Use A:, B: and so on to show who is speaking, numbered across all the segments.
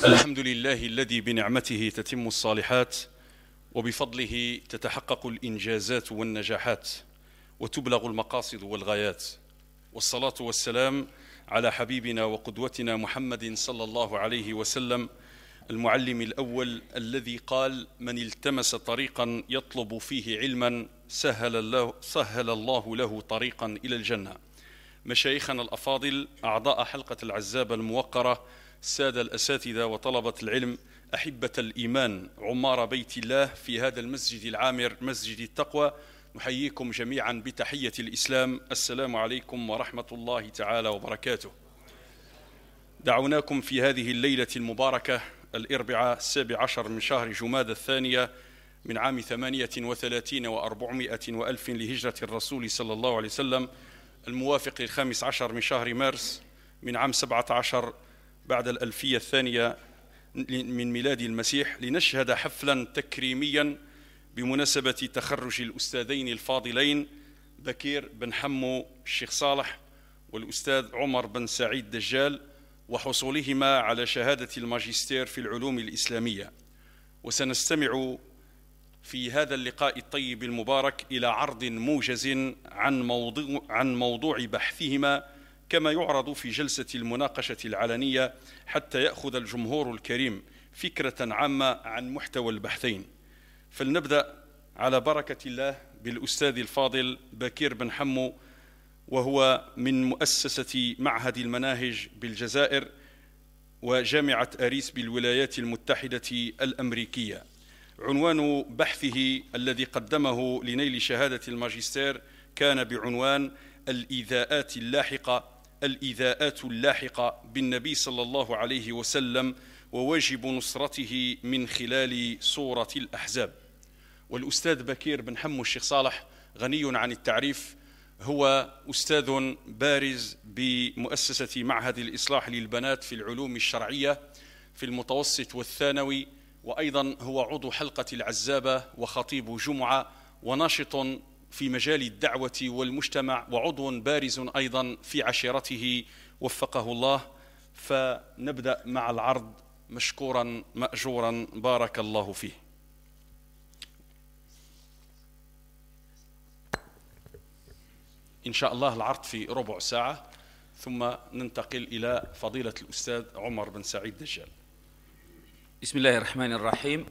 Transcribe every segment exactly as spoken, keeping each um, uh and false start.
A: الحمد لله الذي بنعمته تتم الصالحات وبفضله تتحقق الإنجازات والنجاحات وتبلغ المقاصد والغايات، والصلاة والسلام على حبيبنا وقدوتنا محمد صلى الله عليه وسلم، المعلم الأول الذي قال: من التمس طريقا يطلب فيه علما سهل الله, سهل الله له طريقا إلى الجنة. مشايخنا الأفاضل، أعضاء حلقة العزابة الموقرة، السادة الأساتذة وطلبة العلم، أحبة الإيمان، عمار بيت الله في هذا المسجد العامر مسجد التقوى، نحييكم جميعا بتحية الإسلام. السلام عليكم ورحمة الله تعالى وبركاته. دعوناكم في هذه الليلة المباركة الأربعاء السابع عشر من شهر جمادى الثانية من عام ثمانية وثلاثين وأربعمائة وألف لهجرة الرسول صلى الله عليه وسلم، الموافق للخامس عشر من شهر مارس من عام سبعة عشر بعد الألفية الثانية من ميلاد المسيح، لنشهد حفلا تكريميا بمناسبة تخرج الأستاذين الفاضلين بكير بن حمو الشيخ صالح والأستاذ عمر بن سعيد دجال، وحصولهما على شهادة الماجستير في العلوم الإسلامية. وسنستمع في هذا اللقاء الطيب المبارك إلى عرض موجز عن موضوع, عن موضوع بحثهما، كما يعرض في جلسة المناقشة العلنية، حتى يأخذ الجمهور الكريم فكرة عامة عن محتوى البحثين. فلنبدأ على بركة الله بالأستاذ الفاضل بكير بن حمو، وهو من مؤسسة معهد المناهج بالجزائر وجامعة أريس بالولايات المتحدة الأمريكية. عنوان بحثه الذي قدمه لنيل شهادة الماجستير كان بعنوان الإيذاءات اللاحقة الإيذاءات اللاحقة بالنبي صلى الله عليه وسلم وواجب نصرته من خلال سورة الأحزاب. والأستاذ بكير بن حمو الشيخ صالح غني عن التعريف، هو أستاذ بارز بمؤسسة معهد الإصلاح للبنات في العلوم الشرعية في المتوسط والثانوي، وأيضا هو عضو حلقة العزابة وخطيب جمعة وناشط في مجال الدعوة والمجتمع، وعضو بارز أيضا في عشيرته وفقه الله. فنبدأ مع العرض مشكورا مأجورا، بارك الله فيه. إن شاء الله العرض في ربع ساعة، ثم ننتقل إلى فضيلة الأستاذ عمر بن سعيد دجال.
B: بسم الله الرحمن الرحيم.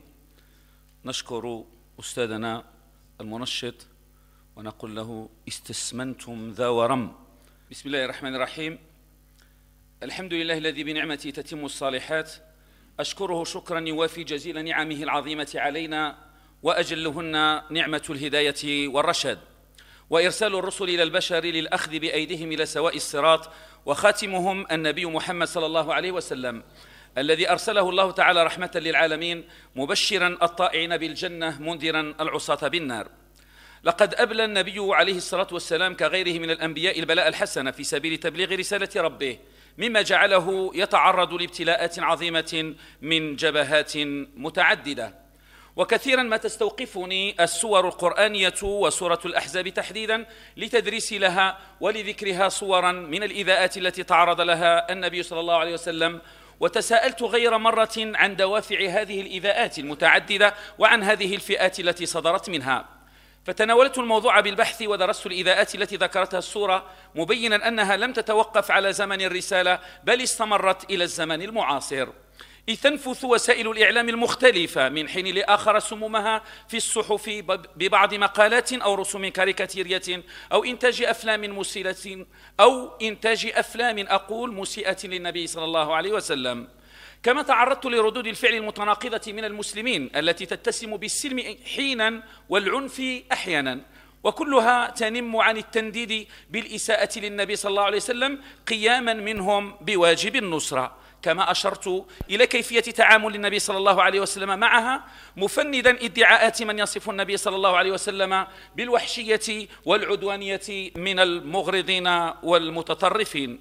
B: نشكر أستاذنا المنشط ونقول له استسمنتم ذا ورم. بسم الله الرحمن الرحيم. الحمد لله الذي بنعمته تتم الصالحات، أشكره شكرا يوافي جزيل نعمه العظيمة علينا، وأجلهن نعمة الهداية والرشاد، وإرسال الرسل إلى البشر للأخذ بأيديهم إلى سواء الصراط، وخاتمهم النبي محمد صلى الله عليه وسلم الذي أرسله الله تعالى رحمة للعالمين، مبشرا الطائعين بالجنة منذرا العصاة بالنار. لقد أبلى النبي عليه الصلاة والسلام كغيره من الأنبياء البلاء الحسن في سبيل تبليغ رسالة ربه، مما جعله يتعرض لابتلاءات عظيمة من جبهات متعددة. وكثيرا ما تستوقفني السور القرآنية وسورة الأحزاب تحديدا لتدريس لها ولذكرها صورا من الإيذاءات التي تعرض لها النبي صلى الله عليه وسلم، وتساءلت غير مرة عن دوافع هذه الإيذاءات المتعددة وعن هذه الفئات التي صدرت منها. فتناولت الموضوع بالبحث ودرست الإيذاءات التي ذكرتها السورة، مبينا أنها لم تتوقف على زمن الرسالة بل استمرت إلى الزمن المعاصر، إذ تنفث وسائل الإعلام المختلفة من حين لآخر سمومها في الصحف ببعض مقالات أو رسوم كاريكاتيرية أو إنتاج أفلام مسيئة أو إنتاج أفلام أقول مسيئة للنبي صلى الله عليه وسلم. كما تعرضت لردود الفعل المتناقضة من المسلمين التي تتسم بالسلم حينا والعنف أحيانا، وكلها تنم عن التنديد بالإساءة للنبي صلى الله عليه وسلم قياما منهم بواجب النصرة. كما أشرت إلى كيفية تعامل النبي صلى الله عليه وسلم معها، مفندا ادعاءات من يصف النبي صلى الله عليه وسلم بالوحشية والعدوانية من المغرضين والمتطرفين.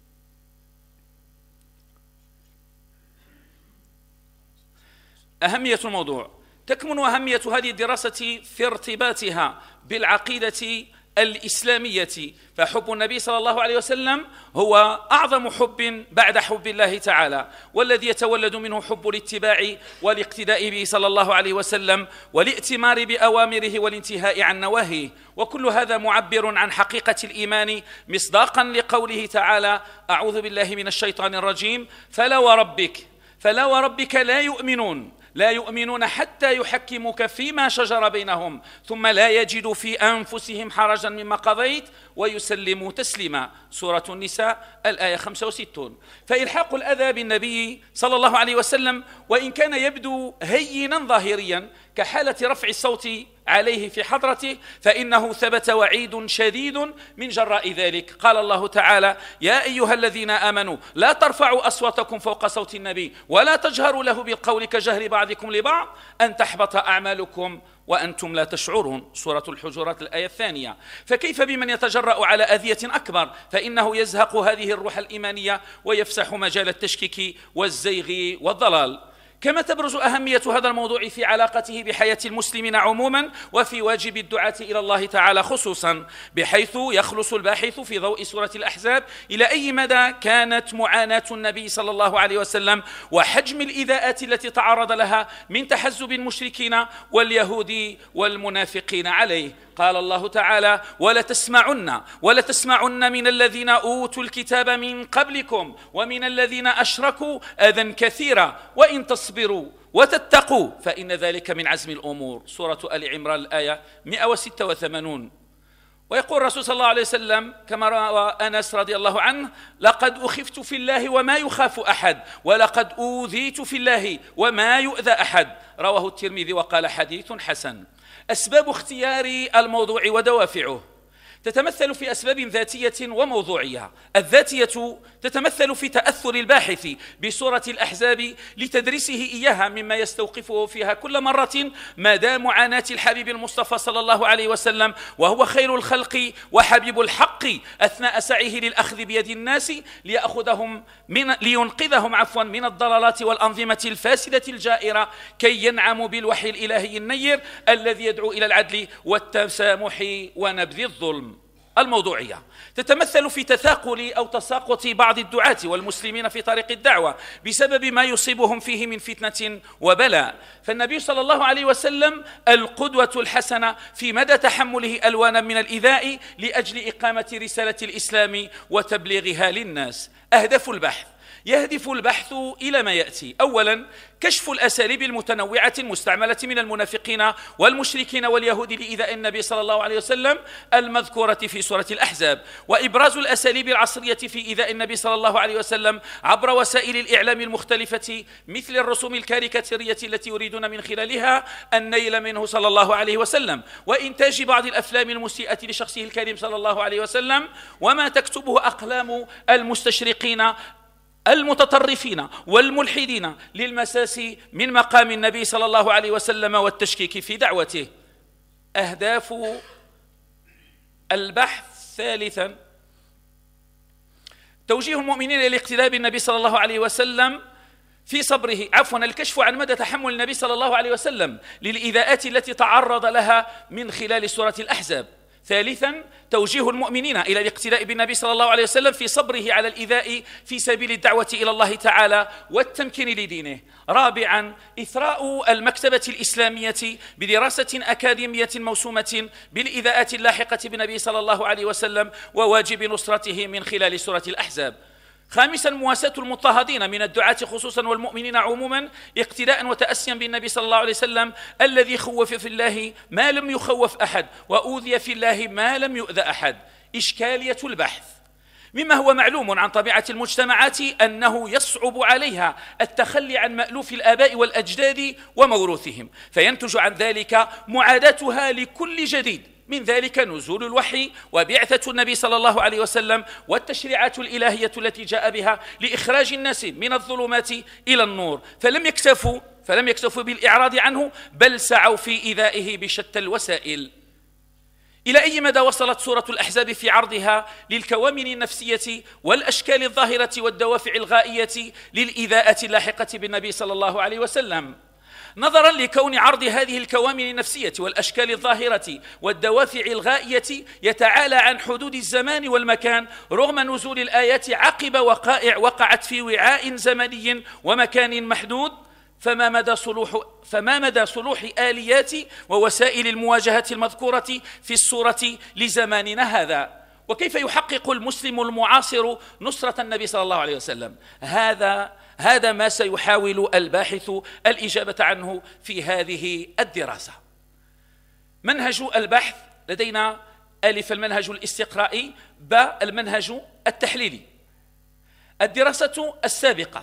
B: أهمية الموضوع تكمن أهمية هذه الدراسة في ارتباطها بالعقيدة الإسلامية، فحب النبي صلى الله عليه وسلم هو أعظم حب بعد حب الله تعالى، والذي يتولد منه حب الاتباع والاقتداء به صلى الله عليه وسلم والائتمار بأوامره والانتهاء عن نواهيه. وكل هذا معبر عن حقيقة الإيمان مصداقا لقوله تعالى: أعوذ بالله من الشيطان الرجيم: فلا وربك فلا وربك لا يؤمنون لا يؤمنون حتى يحكموك فيما شجر بينهم ثم لا يجدوا في أنفسهم حرجا مما قضيت ويسلموا تسليما. سورة النساء الآية خمسة وستين. فإلحاق الأذى بالنبي صلى الله عليه وسلم وإن كان يبدو هينا ظاهريا كحالة رفع الصوت عليه في حضرته، فإنه ثبت وعيد شديد من جراء ذلك. قال الله تعالى: يا أيها الذين آمنوا لا ترفعوا أصواتكم فوق صوت النبي ولا تجهروا له بالقول كجهر بعضكم لبعض أن تحبط أعمالكم وأنتم لا تشعرون. سورة الحجرات الآية الثانية. فكيف بمن يتجرأ على أذية أكبر؟ فإنه يزهق هذه الروح الإيمانية ويفسح مجال التشكيك والزيغ والضلال. كما تبرز أهمية هذا الموضوع في علاقته بحياة المسلمين عموما وفي واجب الدعاة إلى الله تعالى خصوصا، بحيث يخلص الباحث في ضوء سورة الأحزاب إلى أي مدى كانت معاناة النبي صلى الله عليه وسلم وحجم الإيذاءات التي تعرض لها من تحزب المشركين واليهود والمنافقين عليه. قال الله تعالى: ولتسمعن ولتسمعن من الذين أوتوا الكتاب من قبلكم ومن الذين أشركوا أذى كثيرا وإن تصبروا وتتقوا فإن ذلك من عزم الأمور. سورة آل عمران الآية مئة وستة وثمانين. ويقول الرسول صلى الله عليه وسلم كما روى أنس رضي الله عنه: لقد أخفت في الله وما يخاف أحد ولقد أوذيت في الله وما يؤذى أحد. رواه الترمذي وقال حديث حسن. أسباب اختيار الموضوع ودوافعه تتمثل في أسباب ذاتية وموضوعية. الذاتية تتمثل في تأثر الباحث بسورة الأحزاب لتدريسه إياها، مما يستوقفه فيها كل مرة مدى معاناة الحبيب المصطفى صلى الله عليه وسلم، وهو خير الخلق وحبيب الحق، أثناء سعيه للأخذ بيد الناس ليأخذهم من لينقذهم عفوا من الضلالات والأنظمة الفاسدة الجائرة كي ينعموا بالوحي الإلهي النير الذي يدعو إلى العدل والتسامح ونبذ الظلم. الموضوعية تتمثل في تثاقل أو تساقط بعض الدعاة والمسلمين في طريق الدعوة بسبب ما يصيبهم فيه من فتنة وبلاء. فالنبي صلى الله عليه وسلم القدوة الحسنة في مدى تحمله ألوانا من الإيذاء لأجل إقامة رسالة الإسلام وتبليغها للناس. أهداف البحث: يهدف البحث إلى ما يأتي: أولا كشف الأساليب المتنوعة المستعملة من المنافقين والمشركين واليهود لإيذاء النبي صلى الله عليه وسلم المذكورة في سورة الأحزاب، وإبراز الأساليب العصرية في إيذاء النبي صلى الله عليه وسلم عبر وسائل الإعلام المختلفة مثل الرسوم الكاريكاتيرية التي يريدون من خلالها النيل منه صلى الله عليه وسلم، وإنتاج بعض الأفلام المسيئة لشخصه الكريم صلى الله عليه وسلم، وما تكتبه أقلام المستشرقين المتطرفين والملحدين للمساس من مقام النبي صلى الله عليه وسلم والتشكيك في دعوته. أهداف البحث: ثالثا توجيه المؤمنين إلى الاقتداء بالنبي صلى الله عليه وسلم في صبره عفوا الكشف عن مدى تحمل النبي صلى الله عليه وسلم للإيذاءات التي تعرض لها من خلال سورة الأحزاب. ثالثا توجيه المؤمنين إلى الاقتداء بالنبي صلى الله عليه وسلم في صبره على الإيذاء في سبيل الدعوة إلى الله تعالى والتمكين لدينه. رابعا إثراء المكتبة الإسلامية بدراسة أكاديمية موسومة بالإيذاءات اللاحقة بالنبي صلى الله عليه وسلم وواجب نصرته من خلال سورة الأحزاب. خامسا مواساة المضطهدين من الدعاة خصوصا والمؤمنين عموما اقتداء وتأسيا بالنبي صلى الله عليه وسلم الذي خوف في الله ما لم يخوف أحد وأوذي في الله ما لم يؤذى أحد. إشكالية البحث: مما هو معلوم عن طبيعة المجتمعات أنه يصعب عليها التخلي عن مألوف الآباء والأجداد وموروثهم، فينتج عن ذلك معاداتها لكل جديد، من ذلك نزول الوحي وبعثة النبي صلى الله عليه وسلم والتشريعات الإلهية التي جاء بها لإخراج الناس من الظلمات إلى النور، فلم يكتفوا فلم يكتفوا بالإعراض عنه بل سعوا في إيذائه بشتى الوسائل. إلى أي مدى وصلت سورة الأحزاب في عرضها للكوامن النفسية والأشكال الظاهرة والدوافع الغائية للإيذاءات اللاحقة بالنبي صلى الله عليه وسلم؟ نظرا لكون عرض هذه الكوامن النفسية والأشكال الظاهرة والدوافع الغائية يتعالى عن حدود الزمان والمكان رغم نزول الآيات عقب وقائع وقعت في وعاء زمني ومكان محدود، فما مدى صلوح فما مدى صلوح آليات ووسائل المواجهة المذكورة في السورة لزماننا هذا؟ وكيف يحقق المسلم المعاصر نصرة النبي صلى الله عليه وسلم؟ هذا هذا ما سيحاول الباحث الإجابة عنه في هذه الدراسة. منهج البحث لدينا: ألف المنهج الاستقرائي، باء المنهج التحليلي. الدراسة السابقة،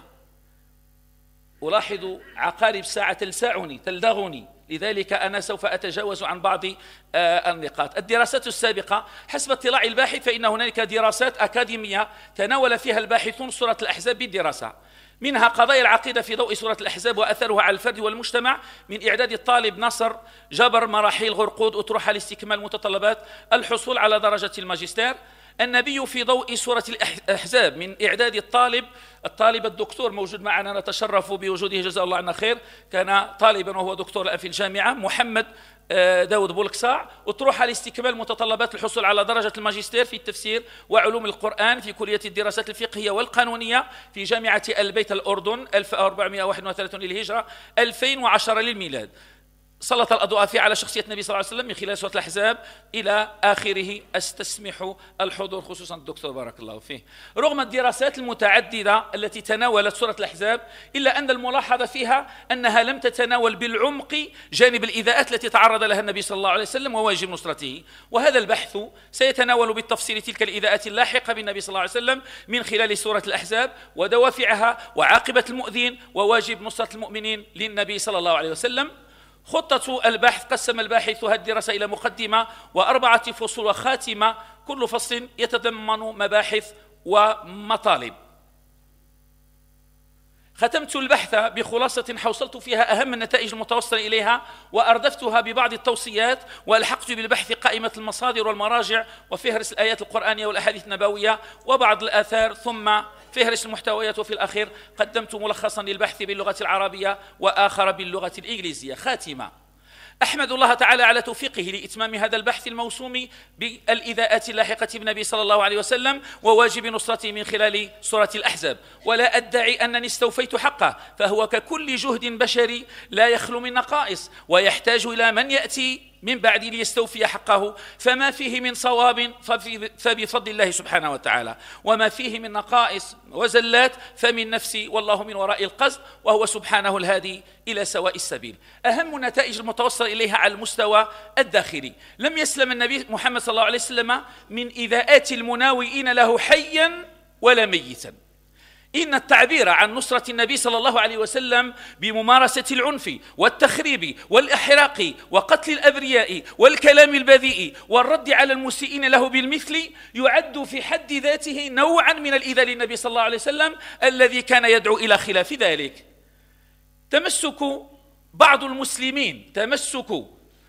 B: ألاحظ عقارب ساعة تلسعني تلدغني، لذلك أنا سوف أتجاوز عن بعض النقاط. الدراسات السابقة حسب اطلاع الباحث فإن هناك دراسات أكاديمية تناول فيها الباحثون سورة الأحزاب بالدراسة، منها قضايا العقيدة في ضوء سورة الأحزاب وأثرها على الفرد والمجتمع من إعداد الطالب نصر، جبر مراحل غرقود، أطروحة لاستكمال متطلبات الحصول على درجة الماجستير. النبي في ضوء سورة الأحزاب من إعداد الطالب الطالب الدكتور موجود معنا، نتشرف بوجوده جزاه الله عنا خير، كان طالبا وهو دكتور الآن في الجامعة، محمد داود بولكساع، أطروحة لاستكمال متطلبات الحصول على درجة الماجستير في التفسير وعلوم القرآن في كلية الدراسات الفقهية والقانونية في جامعة البيت الأردن ألف وأربعمائة وواحد وثلاثين للهجرة ألفين وعشرة للميلاد. سلط الأضواء فيه على شخصية النبي صلى الله عليه وسلم من خلال سورة الأحزاب إلى آخره. أستسمح الحضور خصوصا الدكتور بارك الله فيه. رغم الدراسات المتعددة التي تناولت سورة الأحزاب إلا أن الملاحظة فيها أنها لم تتناول بالعمق جانب الإيذاءات التي تعرض لها النبي صلى الله عليه وسلم وواجب نصرته، وهذا البحث سيتناول بالتفصيل تلك الإيذاءات اللاحقة بالنبي صلى الله عليه وسلم من خلال سورة الأحزاب ودوافعها وعاقبة المؤذين وواجب نصرة المؤمنين للنبي صلى الله عليه وسلم. خطة البحث: قسم الباحث هذه الدراسة إلى مقدمة وأربعة فصول وخاتمة، كل فصل يتضمن مباحث ومطالب. ختمت البحث بخلاصة حوصلت فيها أهم النتائج المتوصل إليها وأردفتها ببعض التوصيات، وألحقت بالبحث قائمة المصادر والمراجع وفهرس الآيات القرآنية والأحاديث النبوية وبعض الآثار، ثم فهرس المحتويات، وفي الأخير قدمت ملخصا للبحث باللغة العربية وآخر باللغة الإنجليزية. خاتمة: أحمد الله تعالى على توفيقه لإتمام هذا البحث الموسوم بالإيذاءات اللاحقة بالنبي صلى الله عليه وسلم وواجب نصرته من خلال سورة الأحزاب، ولا أدعي أنني استوفيت حقه، فهو ككل جهد بشري لا يخلو من نقائص ويحتاج إلى من يأتي من بعد ليستوفي حقه، فما فيه من صواب فبفضل الله سبحانه وتعالى، وما فيه من نقائص وزلات فمن نفسي، والله من وراء القصد وهو سبحانه الهادي إلى سواء السبيل. أهم النتائج المتوصل إليها على المستوى الداخلي: لم يسلم النبي محمد صلى الله عليه وسلم من إيذاءات المناوئين له حيا ولا ميتا. إن التعبير عن نصرة النبي صلى الله عليه وسلم بممارسة العنف والتخريب والإحراق وقتل الأبرياء والكلام البذيء والرد على المسيئين له بالمثل يعد في حد ذاته نوعا من الإيذاء للنبي صلى الله عليه وسلم الذي كان يدعو إلى خلاف ذلك. تمسك بعض المسلمين تمسك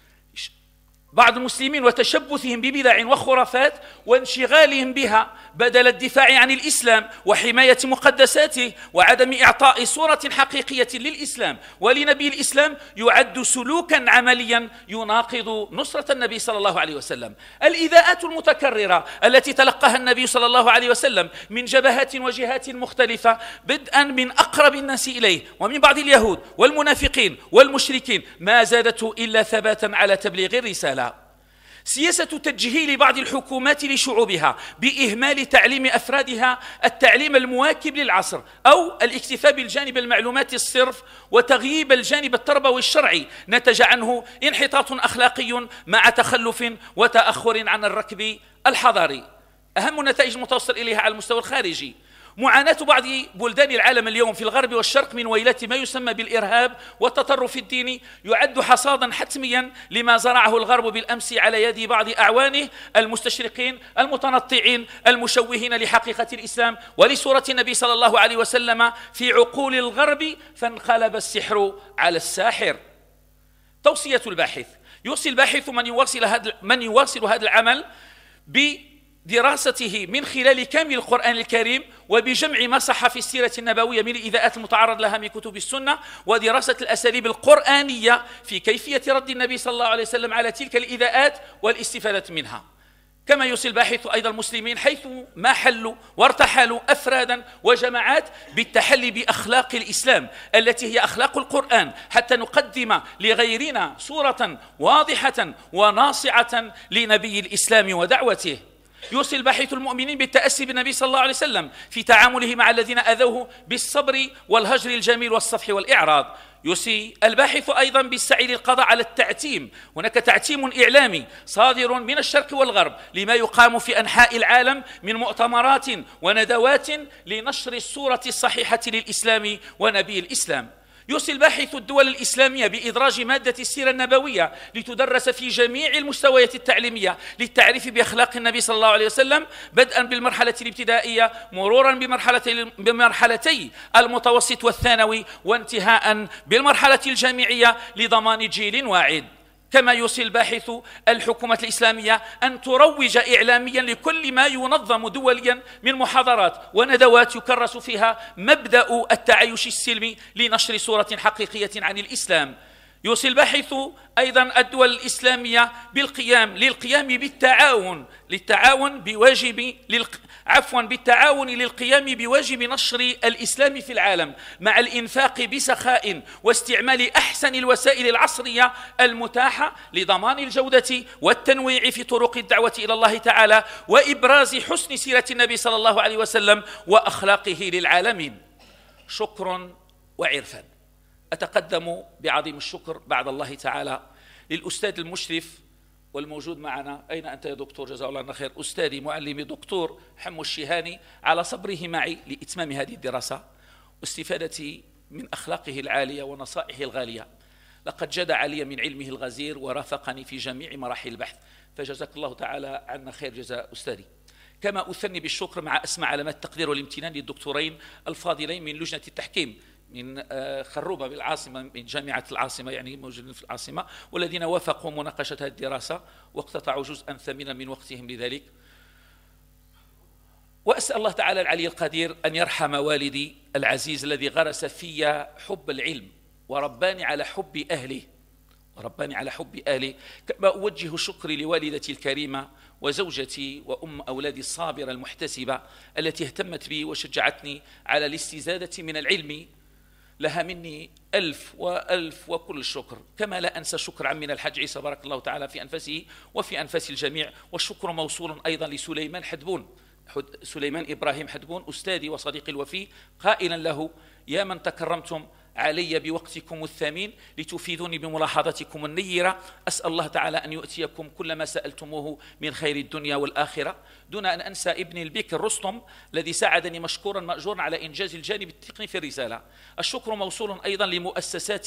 B: بعض المسلمين وتشبثهم ببدع وخرافات وانشغالهم بها بدل الدفاع عن الإسلام وحماية مقدساته وعدم إعطاء صورة حقيقية للإسلام ولنبي الإسلام يعد سلوكا عمليا يناقض نصرة النبي صلى الله عليه وسلم. الإيذاءات المتكررة التي تلقاها النبي صلى الله عليه وسلم من جبهات وجهات مختلفة بدءا من أقرب الناس إليه ومن بعض اليهود والمنافقين والمشركين ما زادته إلا ثباتا على تبليغ الرسالة. سياسة تجهيل بعض الحكومات لشعوبها بإهمال تعليم أفرادها التعليم المواكب للعصر أو الاكتفاء بالجانب المعلوماتي الصرف وتغييب الجانب التربوي الشرعي نتج عنه انحطاط أخلاقي مع تخلف وتأخر عن الركب الحضاري. أهم النتائج المتوصل إليها على المستوى الخارجي: معاناة بعض بلدان العالم اليوم في الغرب والشرق من ويلات ما يسمى بالإرهاب والتطرف الديني يعد حصادا حتميا لما زرعه الغرب بالأمس على يد بعض أعوانه المستشرقين المتنطعين المشوهين لحقيقة الإسلام ولسورة النبي صلى الله عليه وسلم في عقول الغرب، فانقلب السحر على الساحر. توصية الباحث: يوصي الباحث من يواصل هذا من يواصل هذا العمل ب بدراسته من خلال كامل القرآن الكريم وبجمع ما صح في السيرة النبوية من الإيذاءات المتعرض لها من كتب السنة، ودراسة الأساليب القرآنية في كيفية رد النبي صلى الله عليه وسلم على تلك الإيذاءات والاستفادة منها. كما يوصي الباحث أيضا المسلمين حيث ما حلوا وارتحلوا أفرادا وجماعات بالتحلي بأخلاق الإسلام التي هي أخلاق القرآن، حتى نقدم لغيرنا صورة واضحة وناصعة لنبي الإسلام ودعوته. يوصي الباحث المؤمنين بالتأسي بالنبي صلى الله عليه وسلم في تعامله مع الذين أذوه بالصبر والهجر الجميل والصفح والإعراض. يوصي الباحث أيضا بالسعي للقضاء على التعتيم. هناك تعتيم إعلامي صادر من الشرق والغرب لما يقام في أنحاء العالم من مؤتمرات وندوات لنشر الصورة الصحيحة للإسلام ونبي الإسلام. يوصي الباحث الدول الإسلامية بإدراج مادة السيرة النبوية لتدرس في جميع المستويات التعليمية للتعريف بأخلاق النبي صلى الله عليه وسلم، بدءا بالمرحلة الابتدائية مرورا بمرحلتي, بمرحلتي المتوسط والثانوي، وانتهاء بالمرحلة الجامعية لضمان جيل واعد. كما يوصي الباحث الحكومة الإسلامية أن تروج إعلاميا لكل ما ينظم دوليا من محاضرات وندوات يكرس فيها مبدأ التعايش السلمي لنشر صورة حقيقية عن الإسلام. يوصي الباحث أيضا الدول الإسلامية بالقيام للقيام بالتعاون للتعاون بواجب للق... عفوا بالتعاون للقيام بواجب نشر الإسلام في العالم مع الإنفاق بسخاء واستعمال أحسن الوسائل العصرية المتاحة لضمان الجودة والتنويع في طرق الدعوة إلى الله تعالى وإبراز حسن سيرة النبي صلى الله عليه وسلم وأخلاقه للعالمين. شكر وعرفان. أتقدم بعظيم الشكر بعد الله تعالى للأستاذ المشرف والموجود معنا، أين أنت يا دكتور جزاه الله خير، أستاذي معلمي دكتور حمو الشيهاني، على صبره معي لإتمام هذه الدراسة واستفادتي من أخلاقه العالية ونصائحه الغالية. لقد جاد علي من علمه الغزير ورافقني في جميع مراحل البحث، فجزاك الله تعالى عنا خير جزاء أستاذي. كما أثني بالشكر مع أسمى علامات التقدير والامتنان للدكتورين الفاضلين من لجنة التحكيم من خروبة بالعاصمة، من جامعة العاصمة يعني موجودين في العاصمة، والذين وافقوا مناقشة هذه الدراسة واقتطعوا جزءا ثمينا من وقتهم لذلك. وأسأل الله تعالى العلي القدير أن يرحم والدي العزيز الذي غرس في حب العلم ورباني على حب أهله ورباني على حب أهله. كما أوجه شكري لوالدتي الكريمة وزوجتي وأم أولادي الصابرة المحتسبة التي اهتمت بي وشجعتني على الاستزادة من العلم، لها مني ألف وألف وكل الشكر. كما لا أنسى شكر عمنا الحاج عيسى بارك الله تعالى في أنفسه وفي أنفس الجميع. والشكر موصول أيضا لسليمان حدبون سليمان إبراهيم حدبون أستاذي وصديقي الوفي، قائلا له: يا من تكرمتم علي بوقتكم الثمين لتفيدوني بملاحظتكم النيرة، أسأل الله تعالى أن يؤتيكم كل ما سألتموه من خير الدنيا والآخرة. دون أن أنسى ابني البكر رستم الذي ساعدني مشكورا مأجورا على إنجاز الجانب التقني في الرسالة. الشكر موصول أيضا لمؤسسات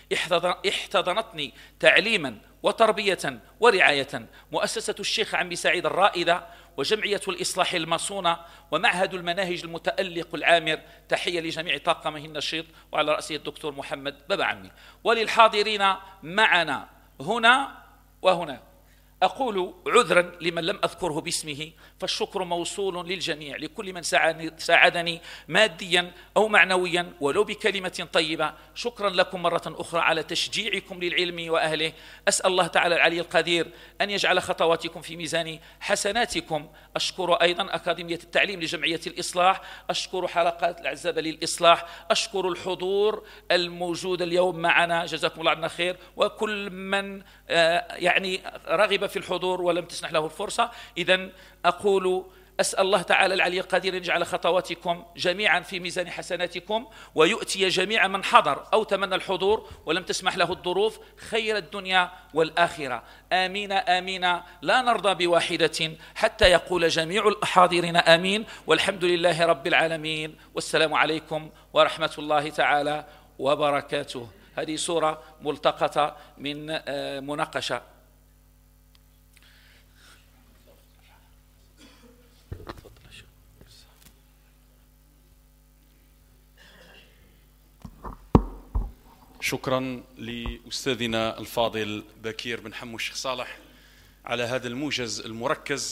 B: احتضنتني تعليما وتربية ورعاية: مؤسسة الشيخ عمي سعيد الرائدة، وجمعية الإصلاح المصونة، ومعهد المناهج المتألق العامر. تحية لجميع طاقمه النشيط وعلى رأسه الدكتور محمد بابا عمي. وللحاضرين معنا هنا وهنا أقول عذرا لمن لم أذكره باسمه، فالشكر موصول للجميع، لكل من ساعدني ماديا أو معنويا ولو بكلمة طيبة. شكرا لكم مرة أخرى على تشجيعكم للعلم وأهله. أسأل الله تعالى العلي القدير أن يجعل خطواتكم في ميزان حسناتكم. أشكر أيضا أكاديمية التعليم لجمعية الإصلاح، أشكر حلقات العزابة للإصلاح، أشكر الحضور الموجود اليوم معنا جزاكم الله عنا خير، وكل من يعني رغب في الحضور ولم تسنح له الفرصة. إذن أقول أسأل الله تعالى العلي القدير أن يجعل خطواتكم جميعا في ميزان حسناتكم، ويؤتي جميع من حضر أو تمنى الحضور ولم تسمح له الظروف خير الدنيا والآخرة. آمين آمين، لا نرضى بواحدة حتى يقول جميع الحاضرين آمين، والحمد لله رب العالمين، والسلام عليكم ورحمة الله تعالى وبركاته. هذه صورة ملتقطة من مناقشة.
A: شكرا لأستاذنا الفاضل بكير بن حمو الشيخ صالح على هذا الموجز المركز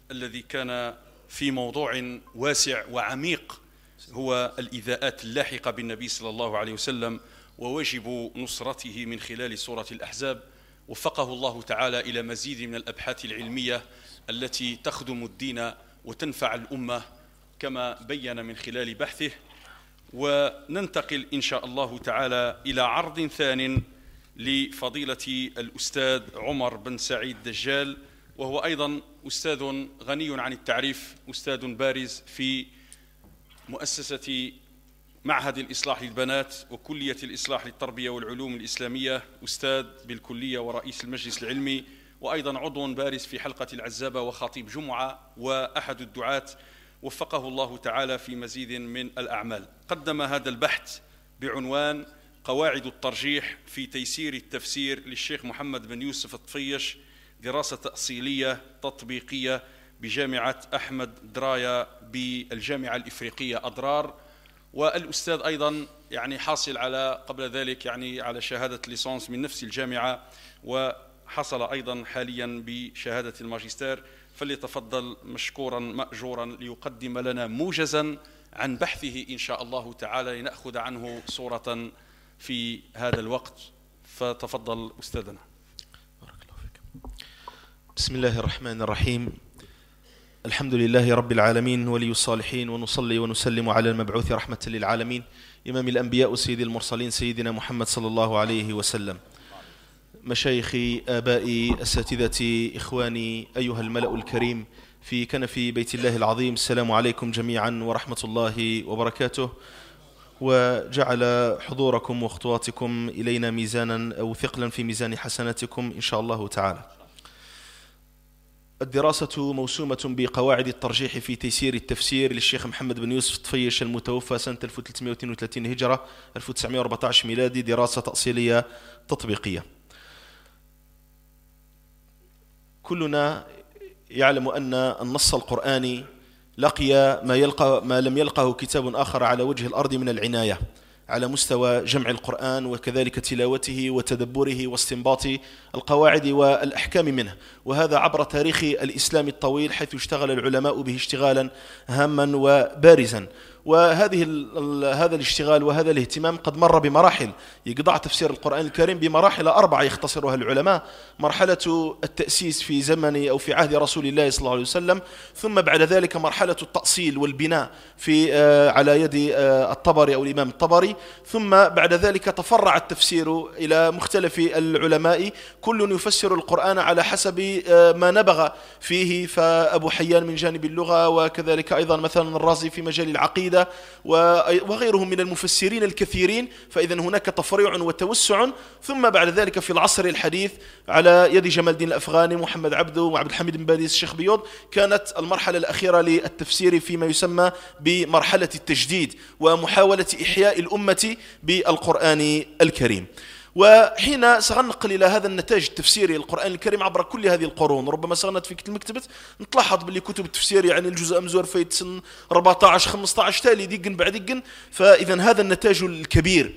A: الذي كان في موضوع واسع وعميق، هو الإيذاءات اللاحقة بالنبي صلى الله عليه وسلم وواجب نصرته من خلال سورة الأحزاب. وفقه الله تعالى إلى مزيد من الأبحاث العلمية التي تخدم الدين وتنفع الأمة كما بين من خلال بحثه. وننتقل إن شاء الله تعالى إلى عرض ثان لفضيلة الأستاذ عمر بن سعيد دجال، وهو أيضا أستاذ غني عن التعريف، أستاذ بارز في مؤسسة معهد الإصلاح للبنات وكلية الإصلاح للتربية والعلوم الإسلامية، أستاذ بالكلية ورئيس المجلس العلمي، وأيضا عضو بارز في حلقة العزابة وخطيب جمعة وأحد الدعاة، وفقه الله تعالى في مزيد من الأعمال. قدم هذا البحث بعنوان قواعد الترجيح في تيسير التفسير للشيخ محمد بن يوسف الطفيش، دراسة تأصيلية تطبيقية بجامعة أحمد دراية بالجامعة الإفريقية أضرار. والأستاذ أيضا يعني حاصل على قبل ذلك يعني على شهادة ليسانس من نفس الجامعة، وحصل أيضا حاليا بشهادة الماجستير. فليتفضل مشكورا مأجورا ليقدم لنا موجزا عن بحثه إن شاء الله تعالى، لنأخذ عنه صورة في هذا الوقت. فتفضل أستاذنا.
C: بارك الله فيك. بسم الله الرحمن الرحيم. الحمد لله رب العالمين ولي الصالحين، ونصلي ونسلم على المبعوث رحمة للعالمين إمام الأنبياء وسيد المرسلين سيدنا محمد صلى الله عليه وسلم. مشايخي، آبائي، أساتذتي، إخواني، أيها الملأ الكريم في كنف بيت الله العظيم، السلام عليكم جميعا ورحمة الله وبركاته. وجعل حضوركم وخطواتكم إلينا ميزانا أو ثقلا في ميزان حسناتكم إن شاء الله تعالى. الدراسة موسومة بقواعد الترجيح في تيسير التفسير للشيخ محمد بن يوسف الطفيش المتوفى سنة ألف وثلاثمائة واثنين وثلاثين هجرة ألف وتسعمائة وأربعة عشر ميلادي، دراسة تأصيلية تطبيقية. كلنا يعلم أن النص القرآني لقي ما, يلقى ما لم يلقه كتاب آخر على وجه الأرض من العناية على مستوى جمع القرآن وكذلك تلاوته وتدبره واستنباط القواعد والأحكام منه، وهذا عبر تاريخ الإسلام الطويل، حيث اشتغل العلماء به اشتغالا هاما وبارزا. وهذه هذا الاشتغال وهذا الاهتمام قد مر بمراحل. يقضع تفسير القرآن الكريم بمراحل أربعة يختصرها العلماء: مرحلة التأسيس في زمن أو في عهد رسول الله صلى الله عليه وسلم، ثم بعد ذلك مرحلة التأصيل والبناء في على يد الطبري أو الإمام الطبري، ثم بعد ذلك تفرع التفسير إلى مختلف العلماء، كل يفسر القرآن على حسب ما نبغ فيه. فأبو حيان من جانب اللغة، وكذلك أيضا مثلا الرازي في مجال العقيدة، وغيرهم من المفسرين الكثيرين. فإذا هناك تفريع وتوسع. ثم بعد ذلك في العصر الحديث على يد جمال الدين الأفغاني، محمد عبده، وعبد الحميد بن باديس، الشيخ بيوض، كانت المرحلة الأخيرة للتفسير فيما يسمى بمرحلة التجديد ومحاولة إحياء الأمة بالقرآن الكريم. وحين سننقل إلى هذا النتاج التفسيري للقرآن الكريم عبر كل هذه القرون، ربما سنت في المكتبة نتلاحظ باللي كتب التفسير يعني الجزء أمزور في سن أربعة عشر خمسة عشر تالي دقن بعد دقن. فإذا هذا النتاج الكبير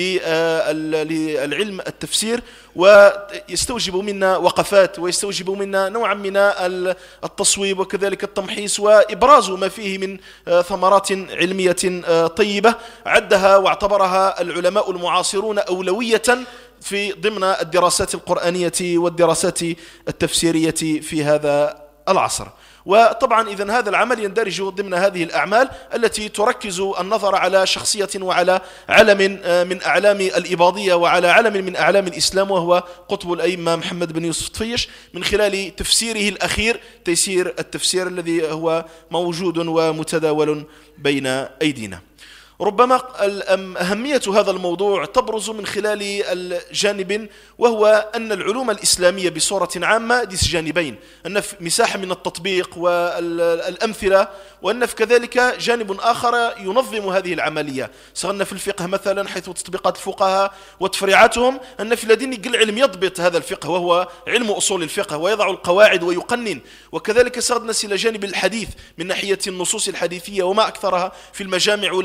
C: للعلم التفسير، ويستوجب منا وقفات ويستوجب منا نوعا من التصويب وكذلك التمحيص وإبراز ما فيه من ثمرات علمية طيبة عدها واعتبرها العلماء المعاصرون أولوية في ضمن الدراسات القرآنية والدراسات التفسيرية في هذا العصر. وطبعا إذن هذا العمل يندرج ضمن هذه الأعمال التي تركز النظر على شخصية وعلى علم من أعلام الإباضية وعلى علم من أعلام الإسلام، وهو قطب الأئمة محمد بن يوسف الطفيش، من خلال تفسيره الأخير تيسير التفسير الذي هو موجود ومتداول بين أيدينا. ربما أهمية هذا الموضوع تبرز من خلال الجانب، وهو أن العلوم الإسلامية بصورة عامة ديس جانبين: أن في مساحة من التطبيق والأمثلة، وأن في كذلك جانب آخر ينظم هذه العملية. سغلنا في الفقه مثلا حيث تطبيقات الفقهاء وتفريعاتهم، أن في الذين يقل علم يضبط هذا الفقه وهو علم أصول الفقه ويضع القواعد ويقنن. وكذلك سغلنا إلى جانب الحديث من ناحية النصوص الحديثية وما أكثرها في المجامع والمسانيد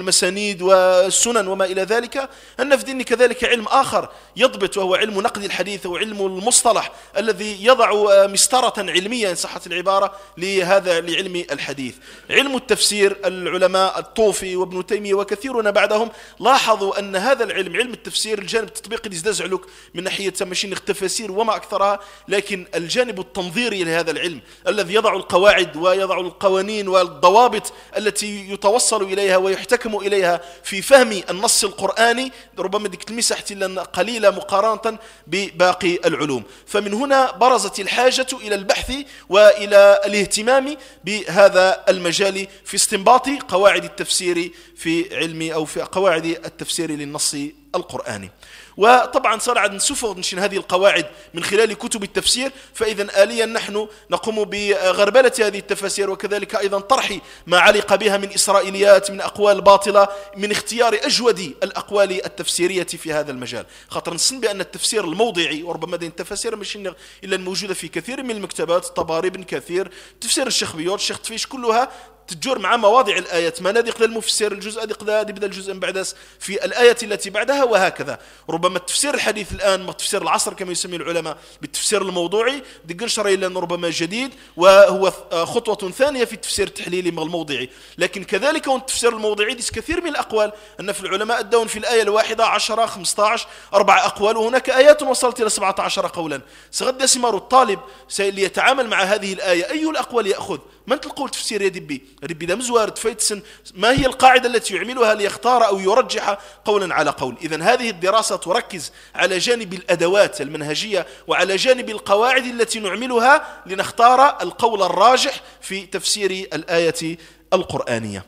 C: والأسانيد والسنن وما إلى ذلك، أن نفد أن كذلك علم آخر يضبط، وهو علم نقد الحديث وعلم المصطلح الذي يضع مسطرة علمية إن صحت العبارة لهذا لعلم الحديث. علم التفسير، العلماء الطوفي وابن تيمية وكثيرون بعدهم لاحظوا أن هذا العلم علم التفسير الجانب التطبيقي يزدزعلك من ناحية ماشين التفاسير وما أكثرها، لكن الجانب التنظيري لهذا العلم الذي يضع القواعد ويضع القوانين والضوابط التي يتوصل إليها ويحتكم إليها في فهم النص القرآني ربما ديك المساحة قليلة مقارنة بباقي العلوم. فمن هنا برزت الحاجة إلى البحث وإلى الاهتمام بهذا المجال في استنباط قواعد التفسير في علم أو في قواعد التفسير للنص القرآني. وطبعا صار عندنا نشوف نشين هذه القواعد من خلال كتب التفسير، فإذا آليا نحن نقوم بغربلة هذه التفاسير وكذلك أيضا طرح ما علق بها من إسرائيليات، من أقوال باطلة، من اختيار أجود الأقوال التفسيرية في هذا المجال. خاطر نسن بأن التفسير الموضعي وربما دين التفاسير مش إلا الموجودة في كثير من المكتبات، طباري بن كثير، تفسير الشيخ بيوت، الشيخ تفيش، كلها تجور مع مواضع الآيات، ما نادق للمفسر الجزء هذه قدا يبدأ الجزء من بعد في الآية التي بعدها وهكذا. ربما التفسير الحديث الآن تفسير العصر كما يسمي العلماء بالتفسير الموضوعي دقن شرعي لأنه ربما جديد وهو خطوة ثانية في التفسير التحليلي الموضعي. لكن كذلك التفسير الموضعي ديس كثير من الأقوال، أن في العلماء الدون في الآية الواحدة عشرة خمسة عشر أربع أقوال، وهناك آيات وصلت إلى سبعة عشر قولا. سغد يسمر الطالب ليتعامل مع هذه الآية أي الأقوال يأخذ؟ من تلقوا التفسير يا دبي ربي دا مزوار تفيتسن، ما هي القاعدة التي يعملها ليختار أو يرجح قولا على قول؟ إذن هذه الدراسة تركز على جانب الأدوات المنهجية وعلى جانب القواعد التي نعملها لنختار القول الراجح في تفسير الآية القرآنية.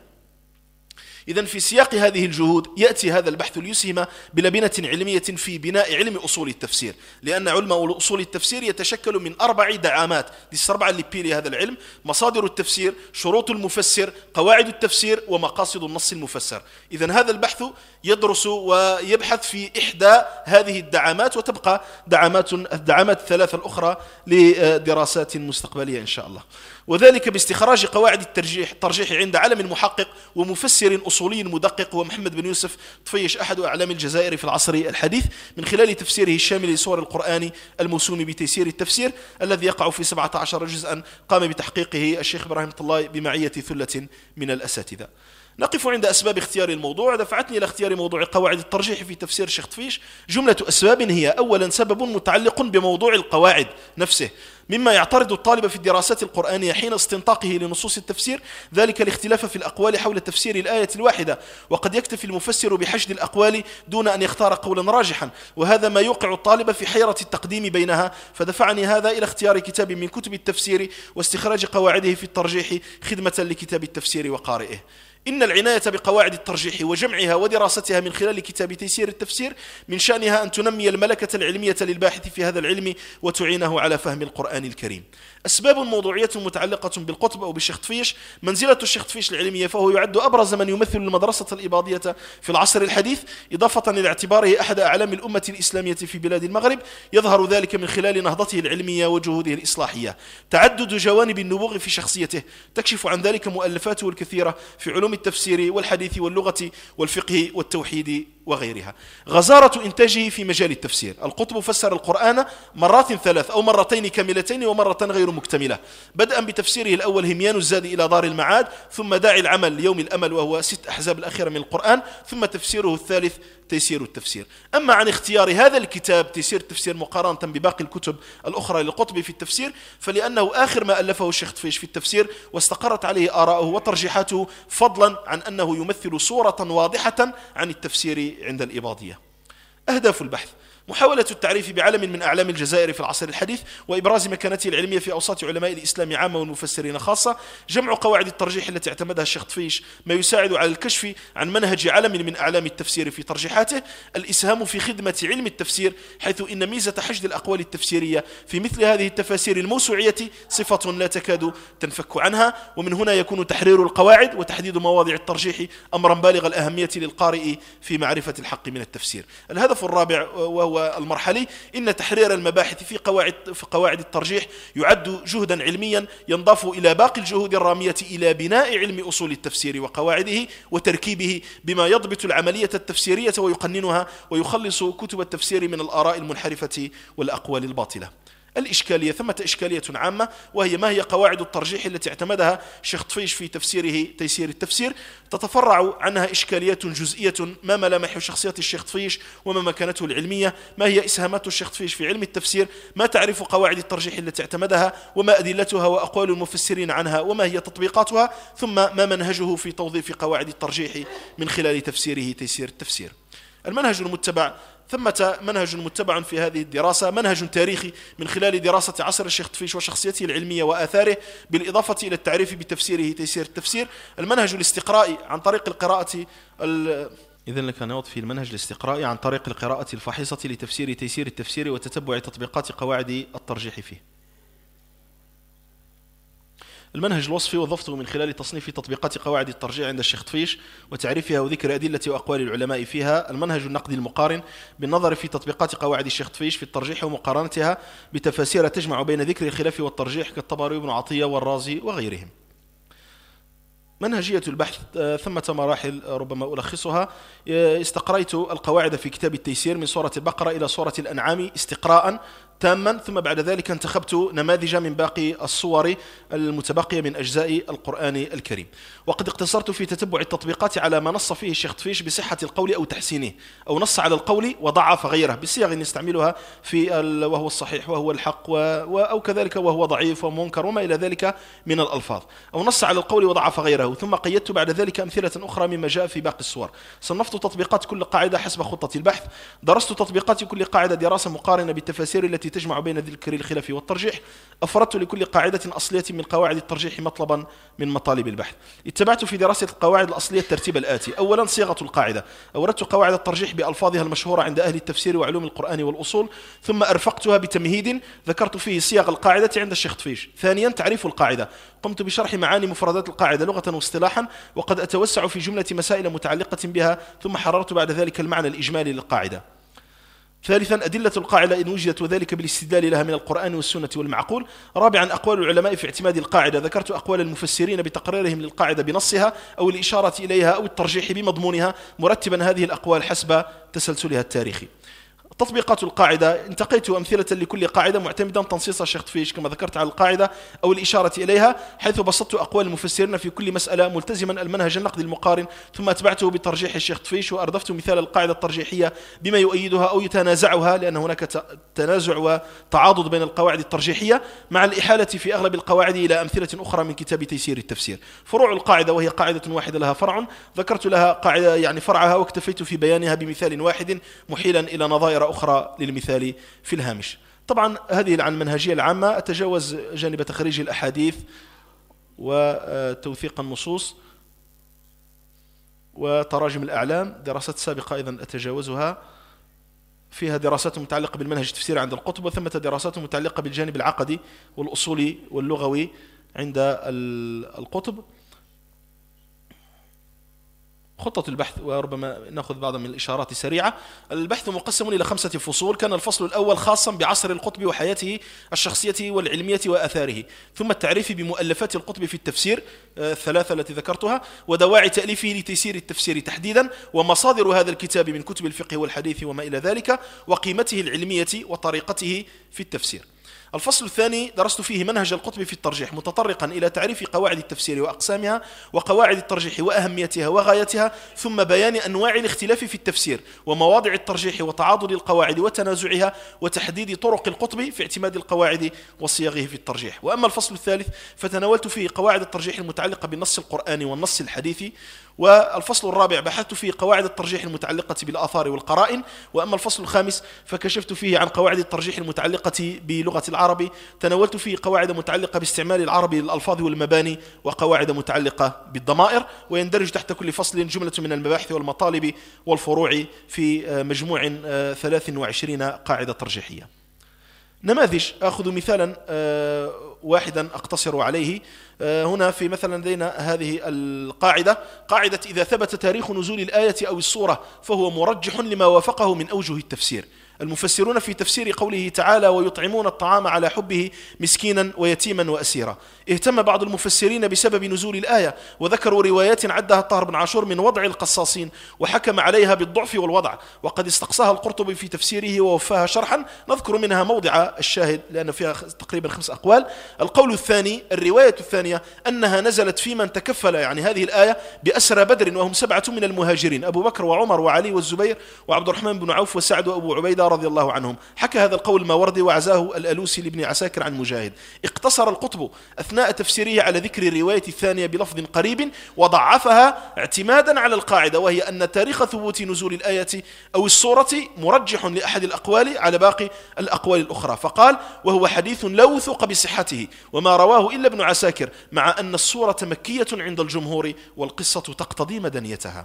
C: إذن في سياق هذه الجهود يأتي هذا البحث ليسهم بلبنة علمية في بناء علم أصول التفسير، لأن علم أصول التفسير يتشكل من أربع دعامات، دي السبعة اللي بيلي هذا العلم: مصادر التفسير، شروط المفسر، قواعد التفسير، ومقاصد النص المفسر. إذن هذا البحث يدرس ويبحث في إحدى هذه الدعامات، وتبقى دعامات الدعامات الثلاثة الأخرى لدراسات مستقبلية إن شاء الله، وذلك باستخراج قواعد الترجيح الترجيح عند علم محقق ومفسر أصولي مدقق هو محمد بن يوسف طفيش، أحد أعلام الجزائر في العصر الحديث، من خلال تفسيره الشامل لسور القرآن الموسوم بتيسير التفسير الذي يقع في سبعة عشر جزءا قام بتحقيقه الشيخ إبراهيم الله بمعية ثلة من الأساتذة. نقف عند أسباب اختيار الموضوع. دفعتني إلى اختيار موضوع قواعد الترجيح في تفسير الشيخ طفيش جملة أسباب هي: أولا سبب متعلق بموضوع القواعد نفسه، مما يعترض الطالب في الدراسات القرآنية حين استنطاقه لنصوص التفسير، ذلك الاختلاف في الأقوال حول تفسير الآية الواحدة، وقد يكتفي المفسر بحشد الأقوال دون أن يختار قولا راجحا، وهذا ما يوقع الطالب في حيرة التقديم بينها. فدفعني هذا إلى اختيار كتاب من كتب التفسير واستخراج قواعده في الترجيح خدمة لكتاب التفسير وقارئه. إن العناية بقواعد الترجيح وجمعها ودراستها من خلال كتاب تيسير التفسير من شأنها أن تنمي الملكة العلمية للباحث في هذا العلم وتعينه على فهم القرآن الكريم. أسباب موضوعية متعلقة بالقطب أو بالشيخ طفيش: منزلة الشيخ طفيش العلمية، فهو يعد أبرز من يمثل المدرسة الإباضية في العصر الحديث، إضافة إلى اعتباره أحد أعلام الأمة الإسلامية في بلاد المغرب. يظهر ذلك من خلال نهضته العلمية وجهوده الإصلاحية. تعدد جوانب النبوغ في شخصيته تكشف عن ذلك مؤلفاته الكثيرة في علوم التفسير والحديث واللغة والفقه والتوحيد وغيرها. غزارة إنتاجه في مجال التفسير: القطب فسر القرآن مرات ثلاث أو مرتين كاملتين ومرة غير مكتملة، بدءا بتفسيره الأول هميان الزاد إلى دار المعاد، ثم داعي العمل ليوم الأمل وهو ست أحزاب الأخيرة من القرآن، ثم تفسيره الثالث تيسير التفسير. أما عن اختيار هذا الكتاب تيسير التفسير مقارنة بباقي الكتب الأخرى للقطب في التفسير، فلأنه آخر ما ألفه الشيخ طفيش في التفسير واستقرت عليه آراؤه وترجيحاته، فضلا عن أنه يمثل صورة واضحة عن التفسير عند الإباضية. أهداف البحث: محاولة التعريف بعلم من أعلام الجزائر في العصر الحديث وإبراز مكانته العلمية في أوساط علماء الإسلام عامة والمفسرين خاصة، جمع قواعد الترجيح التي اعتمدها الشيخ طفيش ما يساعد على الكشف عن منهج علم من أعلام التفسير في ترجيحاته، الإسهام في خدمة علم التفسير، حيث إن ميزة حشد الأقوال التفسيرية في مثل هذه التفاسير الموسوعية صفة لا تكاد تنفك عنها، ومن هنا يكون تحرير القواعد وتحديد مواضع الترجيح أمرا بالغ الأهمية للقارئ في معرفة الحق من التفسير. الهدف الرابع وهو والمرحلي، إن تحرير المباحث في قواعد في قواعد الترجيح يعد جهدا علميا ينضاف إلى باقي الجهود الرامية إلى بناء علم أصول التفسير وقواعده وتركيبه بما يضبط العملية التفسيرية ويقننها ويخلص كتب التفسير من الآراء المنحرفة والأقوال الباطلة. الإشكالية، ثمة إشكالية عامة، وهي ما هي قواعد الترجيح التي اعتمدها الشيخ طفيش في تفسيره تيسير التفسير. تتفرع عنها إشكاليات جزئية: ما ملامح شخصية الشيخ طفيش وما مكانته العلمية، ما هي إسهامات الشيخ طفيش في علم التفسير، ما تعرف قواعد الترجيح التي اعتمدها وما أدلتها وأقوال المفسرين عنها وما هي تطبيقاتها، ثم ما منهجه في توظيف قواعد الترجيح من خلال تفسيره تيسير التفسير. المنهج المتبع: ثمة منهج متبع في هذه الدراسة، منهج تاريخي من خلال دراسة عصر الشيخ طفيش وشخصيته العلمية وآثاره، بالإضافة إلى التعريف بتفسيره تيسير التفسير. المنهج الاستقرائي عن طريق القراءة ال... إذن لك نوض في المنهج الاستقرائي عن طريق القراءة الفاحصة لتفسير تيسير التفسير وتتبع تطبيقات قواعد الترجيح فيه. المنهج الوصفي وظفته من خلال تصنيف تطبيقات قواعد الترجيح عند الشيخ طفيش وتعريفها وذكر أدلة وأقوال العلماء فيها. المنهج النقدي المقارن بالنظر في تطبيقات قواعد الشيخ طفيش في الترجيح ومقارنتها بتفاسير تجمع بين ذكر الخلاف والترجيح كالطبري وابن عطية والرازي وغيرهم. منهجية البحث: ثمة مراحل ربما ألخصها. استقريت القواعد في كتاب التيسير من سورة البقرة إلى سورة الأنعام استقراء تاما، ثم بعد ذلك انتخبت نماذج من باقي الصور المتبقية من أجزاء القرآن الكريم، وقد اقتصرت في تتبع التطبيقات على ما نص فيه الشيخ طفيش بصحة القول أو تحسينه، أو نص على القول وضعف غيره بصيغ نستعملها في وهو الصحيح وهو الحق و... أو كذلك وهو ضعيف ومنكر وما إلى ذلك من الألفاظ، أو نص على القول وضعف غيره، ثم قيدت بعد ذلك أمثلة أخرى مما جاء في باقي الصور. صنفت تطبيقات كل قاعدة حسب خطة البحث، درست تطبيقات كل قاعدة دراسة مقارنة بالتفاسير التي تجمع بين ذكر الخلاف والترجيح. أفردت لكل قاعدة أصلية من قواعد الترجيح مطلبا من مطالب البحث. اتبعت في دراسة القواعد الأصلية الترتيب الآتي: أولا صياغة القاعدة، أوردت قواعد الترجيح بألفاظها المشهورة عند أهل التفسير وعلوم القرآن والأصول، ثم أرفقتها بتمهيد ذكرت فيه صياغ القاعدة عند الشيخ طفيش. ثانيا تعريف القاعدة، قمت بشرح معاني مفردات القاعدة لغة واصطلاحا، وقد أتوسع في جملة مسائل متعلقة بها، ثم حررت بعد ذلك المعنى الإجمالي للقاعدة. ثالثا أدلة القاعدة إن وجدت، وذلك بالاستدلال لها من القرآن والسنة والمعقول. رابعا أقوال العلماء في اعتماد القاعدة، ذكرت أقوال المفسرين بتقريرهم للقاعدة بنصها أو الإشارة إليها أو الترجيح بمضمونها، مرتبا هذه الأقوال حسب تسلسلها التاريخي. تطبيقات القاعدة: انتقيت أمثلة لكل قاعدة معتمدا تنصيص الشيخ طفيش كما ذكرت على القاعدة أو الإشارة إليها، حيث بسطت أقوال المفسرين في كل مسألة ملتزما المنهج النقدي المقارن، ثم أتبعته بترجيح الشيخ طفيش وأردفت مثال القاعدة الترجيحية بما يؤيدها أو يتنازعها، لأن هناك تنازع وتعاضد بين القواعد الترجيحية مع الإحالة في أغلب القواعد إلى أمثلة أخرى من كتاب تيسير التفسير. فروع القاعدة، وهي قاعدة واحدة لها فرع، ذكرت لها قاعدة يعني فرعها واكتفيت في بيانها بمثال واحد محيلا إلى نظائر أخرى للمثال في الهامش. طبعا هذه عن المنهجية العامة. أتجاوز جانب تخريج الأحاديث وتوثيق النصوص وتراجم الأعلام، دراسات سابقة أيضا أتجاوزها، فيها دراسات متعلقة بالمنهج التفسيري عند القطب، وثمة دراسات متعلقة بالجانب العقدي والأصولي واللغوي عند القطب. خطة البحث، وربما نأخذ بعض من الإشارات سريعة. البحث مقسم إلى خمسة فصول. كان الفصل الأول خاصا بعصر القطب وحياته الشخصية والعلمية وآثاره، ثم التعريف بمؤلفات القطب في التفسير الثلاثة التي ذكرتها، ودواعي تأليفه لتيسير التفسير تحديدا، ومصادر هذا الكتاب من كتب الفقه والحديث وما إلى ذلك، وقيمته العلمية وطريقته في التفسير. الفصل الثاني درست فيه منهج القطب في الترجيح، متطرقا إلى تعريف قواعد التفسير وأقسامها وقواعد الترجيح وأهميتها وغايتها، ثم بيان أنواع الاختلاف في التفسير ومواضع الترجيح وتعاضد القواعد وتنازعها، وتحديد طرق القطب في اعتماد القواعد وصياغه في الترجيح. وأما الفصل الثالث فتناولت فيه قواعد الترجيح المتعلقة بالنص القرآني والنص الحديثي. والفصل الرابع بحثت فيه قواعد الترجيح المتعلقة بالآثار والقرائن. وأما الفصل الخامس فكشفت فيه عن قواعد الترجيح المتعلقة بلغة العرب، تناولت فيه قواعد متعلقة باستعمال العرب للألفاظ والمباني، وقواعد متعلقة بالضمائر. ويندرج تحت كل فصل جملة من المباحث والمطالب والفروع في مجموع ثلاث وعشرين قاعدة ترجيحية. نماذج، أخذ مثالا واحدا أقتصر عليه. هنا في مثلا لدينا هذه القاعدة، قاعدة إذا ثبت تاريخ نزول الآية أو السورة فهو مرجح لما وافقه من أوجه التفسير. المفسرون في تفسير قوله تعالى ويطعمون الطعام على حبه مسكينا ويتيما وأسيرا، اهتم بعض المفسرين بسبب نزول الآية وذكروا روايات عدها الطاهر بن عاشور من وضع القصاصين وحكم عليها بالضعف والوضع، وقد استقصاها القرطبي في تفسيره ووفاها شرحا، نذكر منها موضع الشاهد لأن فيها تقريبا خمس أقوال. القول الثاني، الرواية الثانية أنها نزلت في من تكفل يعني هذه الآية بأسرى بدر وهم سبعة من المهاجرين، أبو بكر وعمر وعلي والزبير وعبد الرحمن بن عوف وسعد وأبو عبيدة رضي الله عنهم. حكى هذا القول الماوردي وعزاه الألوسي لابن عساكر عن مجاهد. اقتصر القطب أثناء تفسيره على ذكر الرواية الثانية بلفظ قريب وضعفها اعتمادا على القاعدة، وهي أن تاريخ ثبوت نزول الآية أو السورة مرجح لأحد الأقوال على باقي الأقوال الأخرى، فقال وهو حديث لا وثوق بصحته وما رواه إلا ابن عساكر، مع أن السورة مكية عند الجمهور والقصة تقتضي مدنيتها.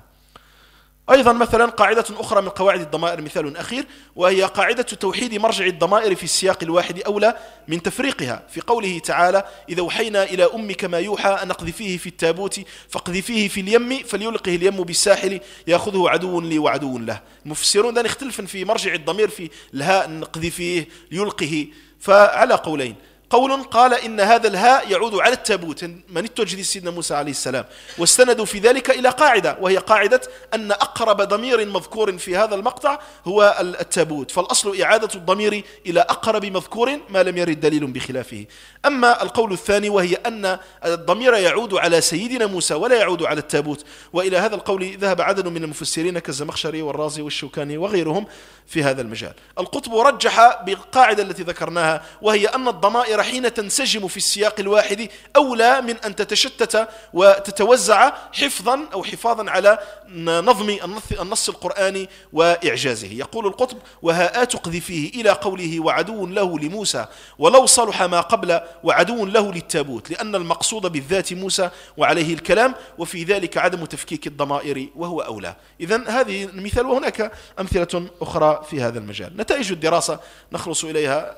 C: أيضا مثلا قاعدة أخرى من قواعد الضمائر مثال أخير، وهي قاعدة توحيد مرجع الضمائر في السياق الواحد أولى من تفريقها، في قوله تعالى إذا أوحينا إلى أمك ما يوحى أن اقذفيه في التابوت فاقذفيه في اليم فليلقه اليم بالساحل يأخذه عدو لي وعدو له. المفسرون ذا اختلفا في مرجع الضمير في الهاء نقذفيه يلقه، فعلى قولين، قول قال إن هذا الهاء يعود على التابوت من اتوجد سيدنا موسى عليه السلام، واستندوا في ذلك إلى قاعدة، وهي قاعدة أن أقرب ضمير مذكور في هذا المقطع هو التابوت، فالأصل إعادة الضمير إلى أقرب مذكور ما لم يرد دليل بخلافه. أما القول الثاني وهي أن الضمير يعود على سيدنا موسى ولا يعود على التابوت، وإلى هذا القول ذهب عدد من المفسرين كالزمخشري والرازي والشوكاني وغيرهم في هذا المجال. القطب رجح بالقاعدة التي ذكرناها، وهي أن الضمائر حين تنسجم في السياق الواحد أولى من أن تتشتت وتتوزع حفظا أو حفاظا على نظم النص القرآني وإعجازه. يقول القطب وهاءات قذفيه إلى قوله وعدو له لموسى ولو صلح ما قبل وعدو له للتابوت، لأن المقصود بالذات موسى وعليه الكلام، وفي ذلك عدم تفكيك الضمائر وهو أولى. إذن هذه المثال، وهناك أمثلة أخرى في هذا المجال. نتائج الدراسة نخلص إليها.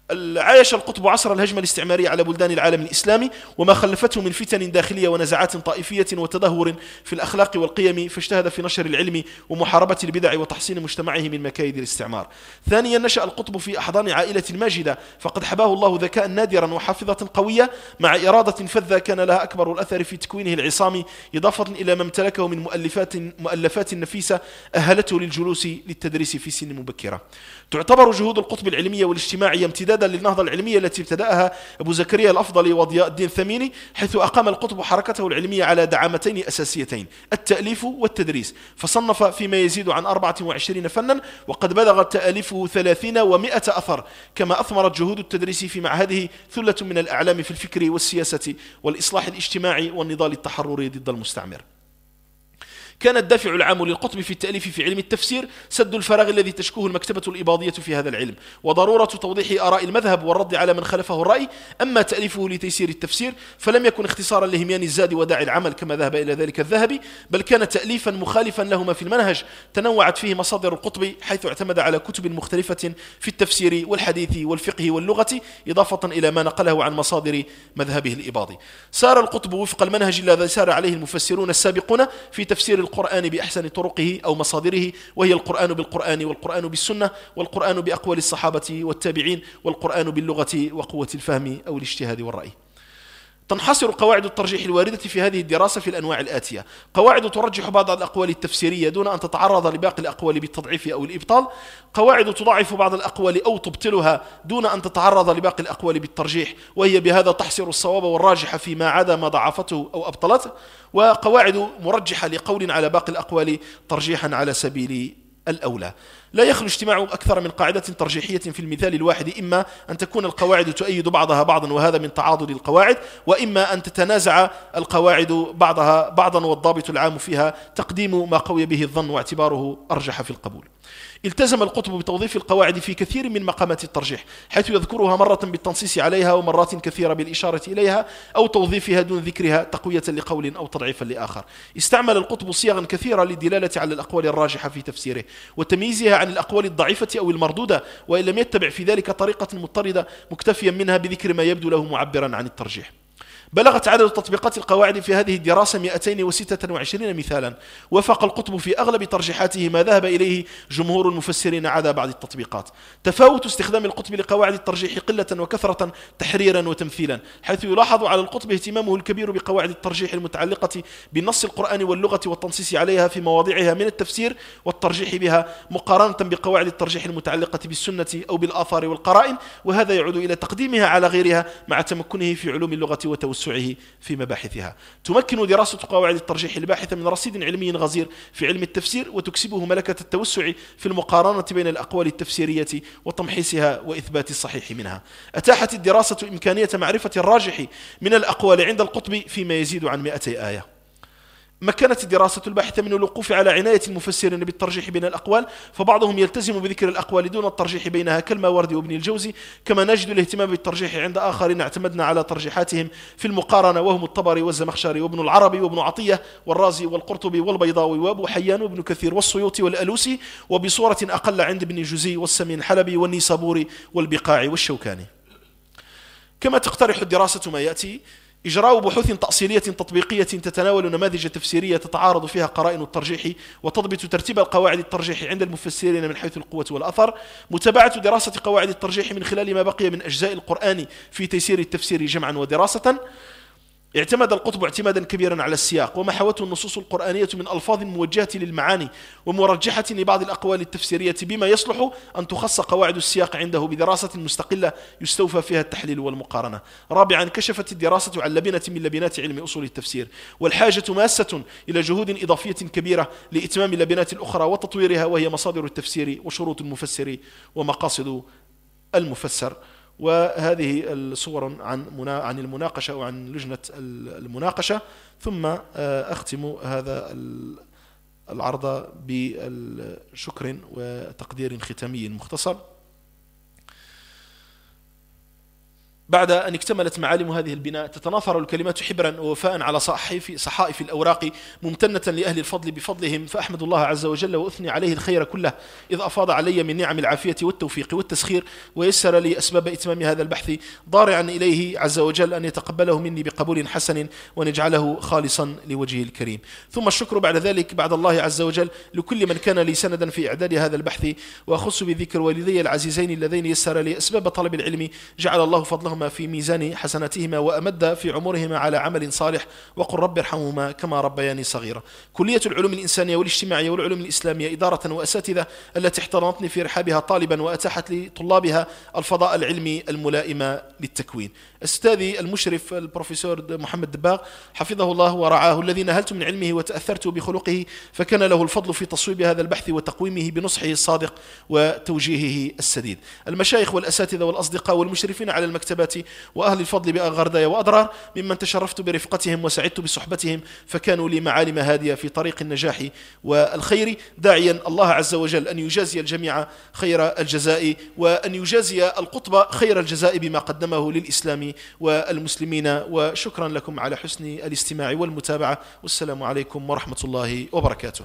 C: عايش القطب عصر الهجمة الاستعمارية على بلدان العالم الإسلامي وما خلفته من فتن داخلية ونزعات طائفية وتدهور في الأخلاق والقيم، فاجتهد في نشر العلم ومحاربة البدع وتحصين مجتمعه من مكايد الاستعمار. ثانيا نشأ القطب في أحضان عائلة ماجدة، فقد حباه الله ذكاء نادرا وحافظة قوية مع إرادة فذة كان لها أكبر الأثر في تكوينه العصامي، إضافة إلى ما امتلكه من مؤلفات مؤلفات نفيسة أهلته للجلوس للتدريس في سن مبكرة. تعتبر جهود القطب العلمية والاجتماعية امتدادا للنهضة العلمية التي ابتدأها أبو زكريا الأفضلي وضياء الدين الثميني، حيث أقام القطب حركته العلمية على دعامتين أساسيتين، التأليف والتدريس، فصنف فيما يزيد عن أربعة وعشرين فنا، وقد بلغت تأليفه ثلاثين ومائة أثر، كما أثمرت جهود التدريس في معهده ثلة من الأعلام في الفكر والسياسة والإصلاح الاجتماعي والنضال التحرري ضد المستعمر. كان الدافع العام للقطب في التأليف في علم التفسير سد الفراغ الذي تشكوه المكتبة الإباضية في هذا العلم، وضرورة توضيح آراء المذهب والرد على من خالفه الرأي. أما تأليفه لتيسير التفسير فلم يكن اختصارا لهميان الزاد وداعي العمل كما ذهب إلى ذلك الذهبي، بل كان تأليفا مخالفا لهما في المنهج، تنوعت فيه مصادر القطب حيث اعتمد على كتب مختلفة في التفسير والحديث والفقه واللغة، إضافة إلى ما نقله عن مصادر مذهبه الإباضي. سار القطب وفق المنهج الذي سار عليه المفسرون السابقون في تفسير القرآن بأحسن طرقه أو مصادره، وهي القرآن بالقرآن والقرآن بالسنة والقرآن بأقوال الصحابة والتابعين والقرآن باللغة وقوة الفهم أو الاجتهاد والرأي. تنحصر قواعد الترجيح الواردة في هذه الدراسة في الأنواع الآتية: قواعد ترجح بعض الأقوال التفسيرية دون أن تتعرض لباقي الأقوال بالتضعيف أو الإبطال، قواعد تضاعف بعض الأقوال أو تبطلها دون أن تتعرض لباقي الأقوال بالترجيح، وهي بهذا تحصر الصواب والراجح فيما عدا ما ضعفته أو أبطلته، وقواعد مرجحة لقول على باقي الأقوال ترجيحا على سبيل الأولى. لا يخلو اجتماع أكثر من قاعدة ترجيحية في المثال الواحد، إما أن تكون القواعد تؤيد بعضها بعضا وهذا من تعاضد القواعد، وإما أن تتنازع القواعد بعضها بعضا والضابط العام فيها تقديم ما قوي به الظن واعتباره أرجح في القبول. التزم القطب بتوظيف القواعد في كثير من مقامات الترجيح، حيث يذكرها مرة بالتنصيص عليها ومرات كثيرة بالإشارة إليها أو توظيفها دون ذكرها تقوية لقول أو تضعيفا لآخر. استعمل القطب صيغا كثيرة للدلالة على الأقوال الراجحة في تفسيره وتمييزها عن الأقوال الضعيفة أو المردودة، وإن لم يتبع في ذلك طريقة مضطردة مكتفيا منها بذكر ما يبدو له معبرا عن الترجيح. بلغت عدد تطبيقات القواعد في هذه الدراسة مئتين وستة وعشرين مثالا، وافق القطب في أغلب ترجيحاته ما ذهب إليه جمهور المفسرين عدا بعض التطبيقات. تفاوت استخدام القطب لقواعد الترجيح قلة وكثرة تحريرا وتمثيلا، حيث يلاحظ على القطب اهتمامه الكبير بقواعد الترجيح المتعلقة بالنص القرآني واللغة والتنصيص عليها في مواضعها من التفسير والترجيح بها، مقارنة بقواعد الترجيح المتعلقة بالسنة أو بالآثار والقرائن، وهذا يعود إلى تقديمها على غيرها مع تمكنه في علوم اللغة وتوسعه في مباحثها. تمكن دراسة قواعد الترجيح الباحث من رصيد علمي غزير في علم التفسير، وتكسبه ملكة التوسع في المقارنة بين الأقوال التفسيرية وتمحيصها وإثبات الصحيح منها. أتاحت الدراسة إمكانية معرفة الراجح من الأقوال عند القطب فيما يزيد عن مئتي آية. مكنت الدراسة الباحث من الوقوف على عناية المفسرين بالترجيح بين الأقوال، فبعضهم يلتزم بذكر الأقوال دون الترجيح بينها كالماوردي وابن الجوزي، كما نجد الاهتمام بالترجيح عند آخرين اعتمدنا على ترجيحاتهم في المقارنة، وهم الطبري والزمخشري وابن العربي وابن عطية والرازي والقرطبي والبيضاوي وابو حيان وابن كثير والسيوطي والألوسي، وبصورة أقل عند ابن جوزي والسمين الحلبي والنيسابوري والبقاعي والشوكاني. كما تقترح الدراسة ما يأتي: إجراء بحوث تأصيلية تطبيقية تتناول نماذج تفسيرية تتعارض فيها قرائن الترجيح، وتضبط ترتيب القواعد الترجيح عند المفسرين من حيث القوة والأثر. متابعة دراسة قواعد الترجيح من خلال ما بقي من أجزاء القرآن في تيسير التفسير جمعا ودراسة. اعتمد القطب اعتمادا كبيرا على السياق، وما حوته النصوص القرآنية من ألفاظ موجهة للمعاني ومرجحة لبعض الأقوال التفسيرية، بما يصلح أن تخص قواعد السياق عنده بدراسة مستقلة يستوفى فيها التحليل والمقارنة. رابعا، كشفت الدراسة عن لبنة من لبنات علم أصول التفسير، والحاجة ماسة إلى جهود إضافية كبيرة لإتمام اللبنات الأخرى وتطويرها، وهي مصادر التفسير وشروط المفسر ومقاصد المفسر. وهذه الصور عن عن المناقشة أو عن لجنة المناقشة. ثم أختم هذا العرض بشكر وتقدير ختامي مختصر. بعد أن اكتملت معالم هذه البناء تتناثر الكلمات حبرا ووفاء على صحائف, صحائف الأوراق ممتنة لأهل الفضل بفضلهم، فأحمد الله عز وجل وأثني عليه الخير كله، إذ أفاض علي من نعم العافية والتوفيق والتسخير، ويسر لي أسباب إتمام هذا البحث، ضارعا إليه عز وجل أن يتقبله مني بقبول حسن وأن يجعله خالصا لوجهه الكريم. ثم الشكر بعد ذلك بعد الله عز وجل لكل من كان لي سندا في إعداد هذا البحث، وأخص بذكر والدي العزيزين اللذين يسر لي أسباب طلب العلم، جعل الله فضلهم في ميزان حسناتهما وأمد في عمرهما على عمل صالح، وقل رب ارحمهما كما ربياني صغيرا. كلية العلوم الإنسانية والاجتماعية والعلوم الإسلامية إدارة وأساتذة التي احتضنتني في رحابها طالبا وأتاحت لطلابها الفضاء العلمي الملائم للتكوين. أستاذي المشرف البروفيسور محمد دباغ حفظه الله ورعاه، الذي نهلت من علمه وتأثرت بخلقه، فكان له الفضل في تصويب هذا البحث وتقويمه بنصحه الصادق وتوجيهه السديد. المشايخ والأساتذة والأصدقاء والمشرفين على المكتبات وأهل الفضل بأغردايا وأضرار ممن تشرفت برفقتهم وسعدت بصحبتهم، فكانوا لي معالم هادية في طريق النجاح والخير، داعيا الله عز وجل أن يجازي الجميع خير الجزاء، وأن يجازي القطب خير الجزاء بما قدمه للإسلام والمسلمين. وشكرا لكم على حسن الاستماع والمتابعة، والسلام عليكم ورحمة الله وبركاته.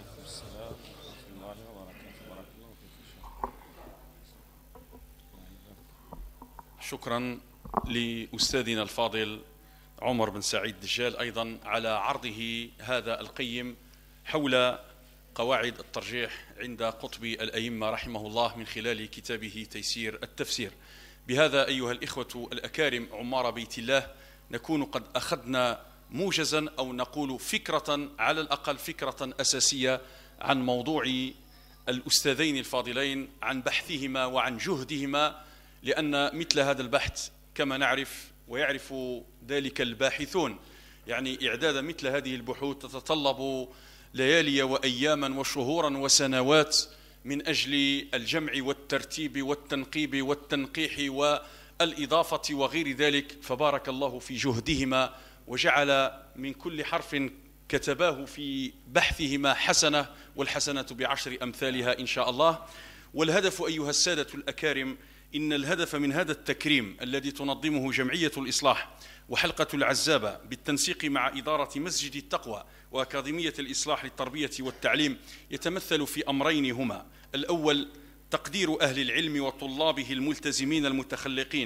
A: شكرا لأستاذنا الفاضل عمر بن سعيد دجال أيضا على عرضه هذا القيم حول قواعد الترجيح عند قطب الأئمة رحمه الله من خلال كتابه تيسير التفسير. بهذا أيها الإخوة الأكارم عمار بيت الله نكون قد أخذنا موجزا أو نقول فكرة، على الأقل فكرة أساسية عن موضوع الأستاذين الفاضلين، عن بحثهما وعن جهدهما، لأن مثل هذا البحث كما نعرف ويعرف ذلك الباحثون، يعني إعداد مثل هذه البحوث تتطلب ليالي وأياما وشهورا وسنوات من أجل الجمع والترتيب والتنقيب والتنقيح والإضافة وغير ذلك، فبارك الله في جهدهما وجعل من كل حرف كتباه في بحثهما حسنة، والحسنة بعشر أمثالها إن شاء الله. والهدف أيها السادة الأكارم، إن الهدف من هذا التكريم الذي تنظمه جمعية الإصلاح وحلقة العزابة بالتنسيق مع إدارة مسجد التقوى وأكاديمية الإصلاح للتربية والتعليم يتمثل في أمرين هما: الأول تقدير أهل العلم وطلابه الملتزمين المتخلقين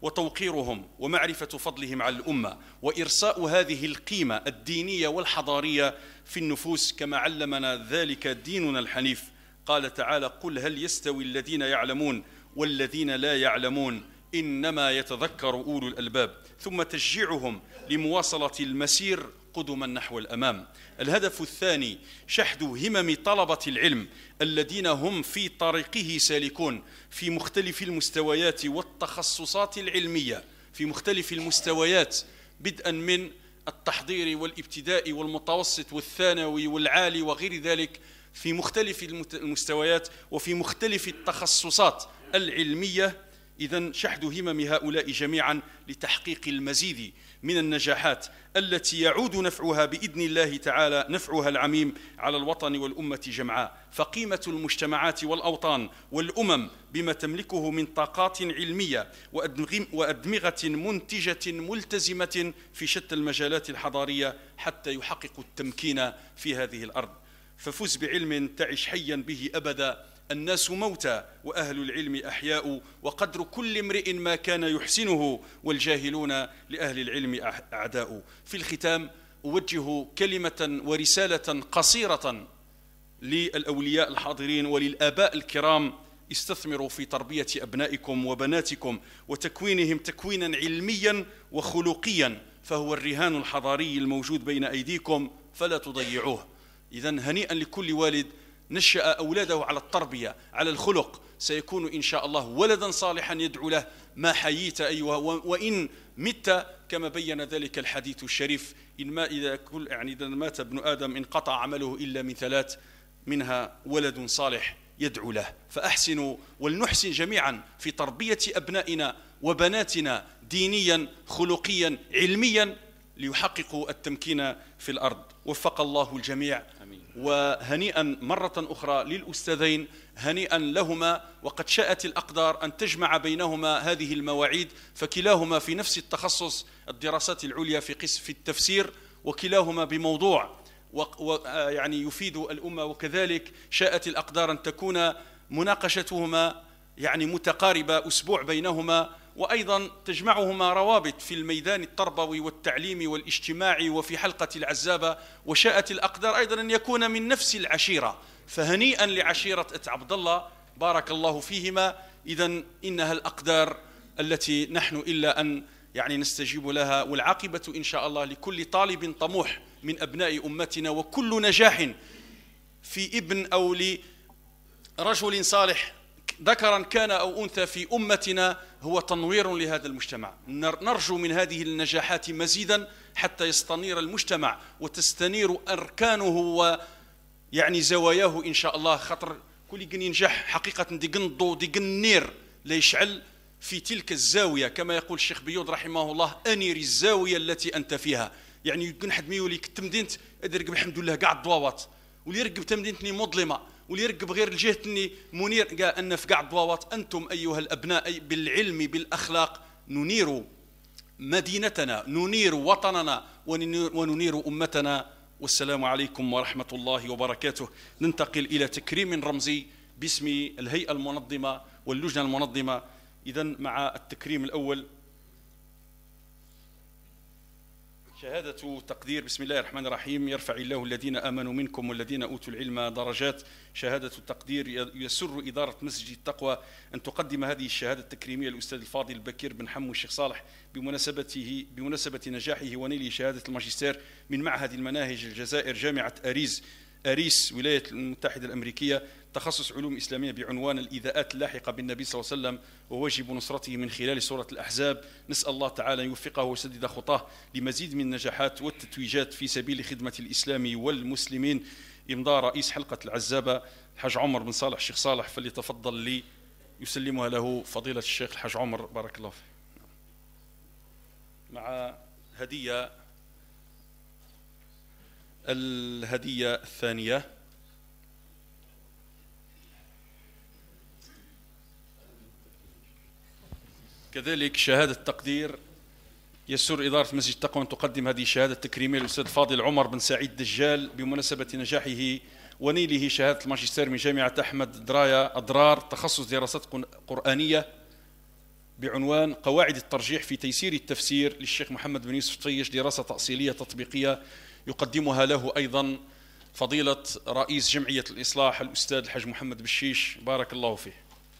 A: وتوقيرهم ومعرفة فضلهم على الأمة وإرساء هذه القيمة الدينية والحضارية في النفوس كما علمنا ذلك ديننا الحنيف. قال تعالى: قل هل يستوي الذين يعلمون والذين لا يعلمون إنما يتذكر أولو الألباب. ثم تشجيعهم لمواصلة المسير قدما نحو الأمام. الهدف الثاني شحذ همم طلبة العلم الذين هم في طريقه سالكون في مختلف المستويات والتخصصات العلمية، في مختلف المستويات بدءا من التحضير والابتدائي والمتوسط والثانوي والعالي وغير ذلك، في مختلف المستويات وفي مختلف التخصصات العلمية. إذن شحذ همم هؤلاء جميعا لتحقيق المزيد من النجاحات التي يعود نفعها بإذن الله تعالى نفعها العميم على الوطن والأمة جمعاء. فقيمة المجتمعات والأوطان والأمم بما تملكه من طاقات علمية وأدمغة منتجة ملتزمة في شتى المجالات الحضارية حتى يحققوا التمكين في هذه الأرض. ففز بعلم تعش حيا به أبدا، الناس موتى وأهل العلم أحياء، وقدر كل امرئ ما كان يحسنه والجاهلون لأهل العلم أعداء. في الختام أوجه كلمة ورسالة قصيرة للأولياء الحاضرين وللآباء الكرام: استثمروا في تربية أبنائكم وبناتكم وتكوينهم تكوينا علميا وخلقيا، فهو الرهان الحضاري الموجود بين أيديكم فلا تضيعوه. إذن هنيئا لكل والد نشأ أولاده على التربية على الخلق، سيكون إن شاء الله ولدا صالحا يدعو له ما حييت أيها وإن مت، كما بين ذلك الحديث الشريف: إن ما إذا كل يعني إذا مات ابن آدم انقطع عمله إلا من ثلاث، منها ولد صالح يدعو له. فأحسنوا ولنحسن جميعا في تربية أبنائنا وبناتنا دينيا خلقيا علميا ليحققوا التمكين في الأرض. وفق الله الجميع. وهنيئا مرة أخرى للأستاذين، هنيئا لهما، وقد شاءت الأقدار أن تجمع بينهما هذه المواعيد، فكلاهما في نفس التخصص الدراسات العليا في قسم في التفسير، وكلاهما بموضوع ويعني يفيد الأمة، وكذلك شاءت الأقدار أن تكون مناقشتهما يعني متقاربة أسبوع بينهما، وأيضا تجمعهما روابط في الميدان التربوي والتعليمي والاجتماعي وفي حلقة العزابة، وشاءت الأقدار أيضا أن يكون من نفس العشيرة. فهنيئا لعشيرة أت عبد الله، بارك الله فيهما. إذن إنها الأقدار التي نحن إلا أن يعني نستجيب لها، والعاقبة إن شاء الله لكل طالب طموح من أبناء أمتنا، وكل نجاح في ابن أو لرجل صالح ذكرا كان أو أنثى في أمتنا هو تنوير لهذا المجتمع. نرجو من هذه النجاحات مزيدا حتى يستنير المجتمع وتستنير أركانه ويعني زواياه إن شاء الله. خطر كل جن ينجح حقيقة دي جن ضو دي جن نير ليشعل في تلك الزاوية، كما يقول الشيخ بيوض رحمه الله: أنير الزاوية التي أنت فيها. يعني يكون حد ميوليك تمدينت أدرك الحمد لله قاعد ضواوات، واللي يرقب تمدينتني مظلمة، واللي يرقب غير الجهتني منير. قال أن في قاعد ضواوات أنتم أيها الأبناء بالعلم بالأخلاق ننير مدينتنا، ننير وطننا، وننير أمتنا. والسلام عليكم ورحمة الله وبركاته. ننتقل إلى تكريم رمزي باسم الهيئة المنظمة واللجنة المنظمة. إذن مع التكريم الأول شهادة تقدير. بسم الله الرحمن الرحيم. يرفع الله الذين آمنوا منكم والذين أوتوا العلم درجات. شهادة التقدير. يسر إدارة مسجد التقوى أن تقدم هذه الشهادة التكريمية للأستاذ الفاضل بكير بن حمو الشيخ صالح بمناسبته بمناسبة نجاحه ونيله شهادة الماجستير من معهد المناهج الجزائر جامعة أريز أريس ولاية المتحدة الأمريكية، تخصص علوم إسلامية بعنوان الإيذاءات اللاحقة بالنبي صلى الله عليه وسلم وواجب نصرته من خلال سورة الأحزاب. نسأل الله تعالى أن يوفقه ويسدد خطاه لمزيد من النجاحات والتتويجات في سبيل خدمة الإسلام والمسلمين. إمضاء رئيس حلقة العزابة الحاج عمر بن صالح الشيخ صالح، فليتفضل لي يسلمها له فضيلة الشيخ الحاج عمر، بارك الله فيه. مع هدية الهدية الثانية كذلك شهادة تقدير. يسر إدارة مسجد التقوى أن تقدم هذه الشهادة التكريمية للأستاذ فاضل عمر بن سعيد دجال بمناسبة نجاحه ونيله شهادة الماجستير من جامعة أحمد درايا أضرار، تخصص دراسات قرآنية بعنوان قواعد الترجيح في تيسير التفسير للشيخ محمد بن يوسف طيش، دراسة تأصيلية تطبيقية يقدمها له أيضا فضيلة رئيس جمعية الإصلاح الأستاذ الحاج محمد بشيش، بارك الله فيه.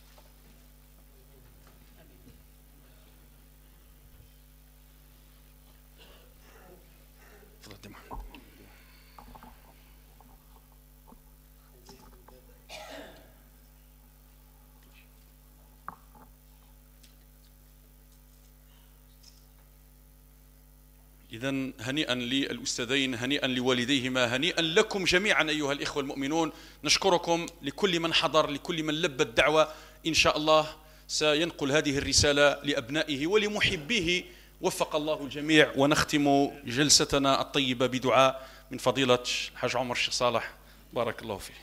A: إذن هنيئا للأستاذين، هنيئا لوالديهما، هنيئا لكم جميعا أيها الإخوة المؤمنون. نشكركم لكل من حضر، لكل من لبى الدعوة. إن شاء الله سينقل هذه الرسالة لأبنائه ولمحبيه، وفق الله الجميع. ونختم جلستنا الطيبة بدعاء من فضيلة الحاج عمر الشيخ صالح، بارك الله فيه.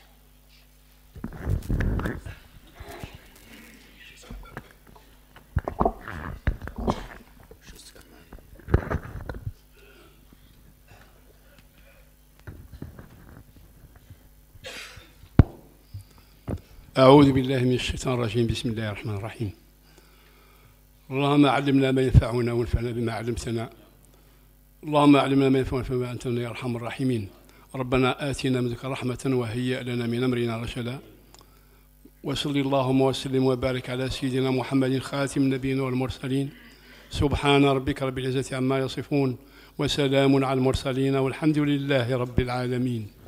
D: أعوذ بالله من الشيطان الرجيم. بسم الله الرحمن الرحيم. اللهم علمنا ما ينفعنا وانفعنا بما علمتنا. اللهم علمنا ما ينفعنا وانفعنا بما علمتنا يا أرحم الراحمين. ربنا آتنا من لدنك رحمة وهيئ لنا من أمرنا رشدا. وصل اللهم وسلم وبارك على سيدنا محمد خاتم النبيين والمرسلين. سبحان ربك رب العزة عما يصفون وسلام على المرسلين والحمد لله رب العالمين.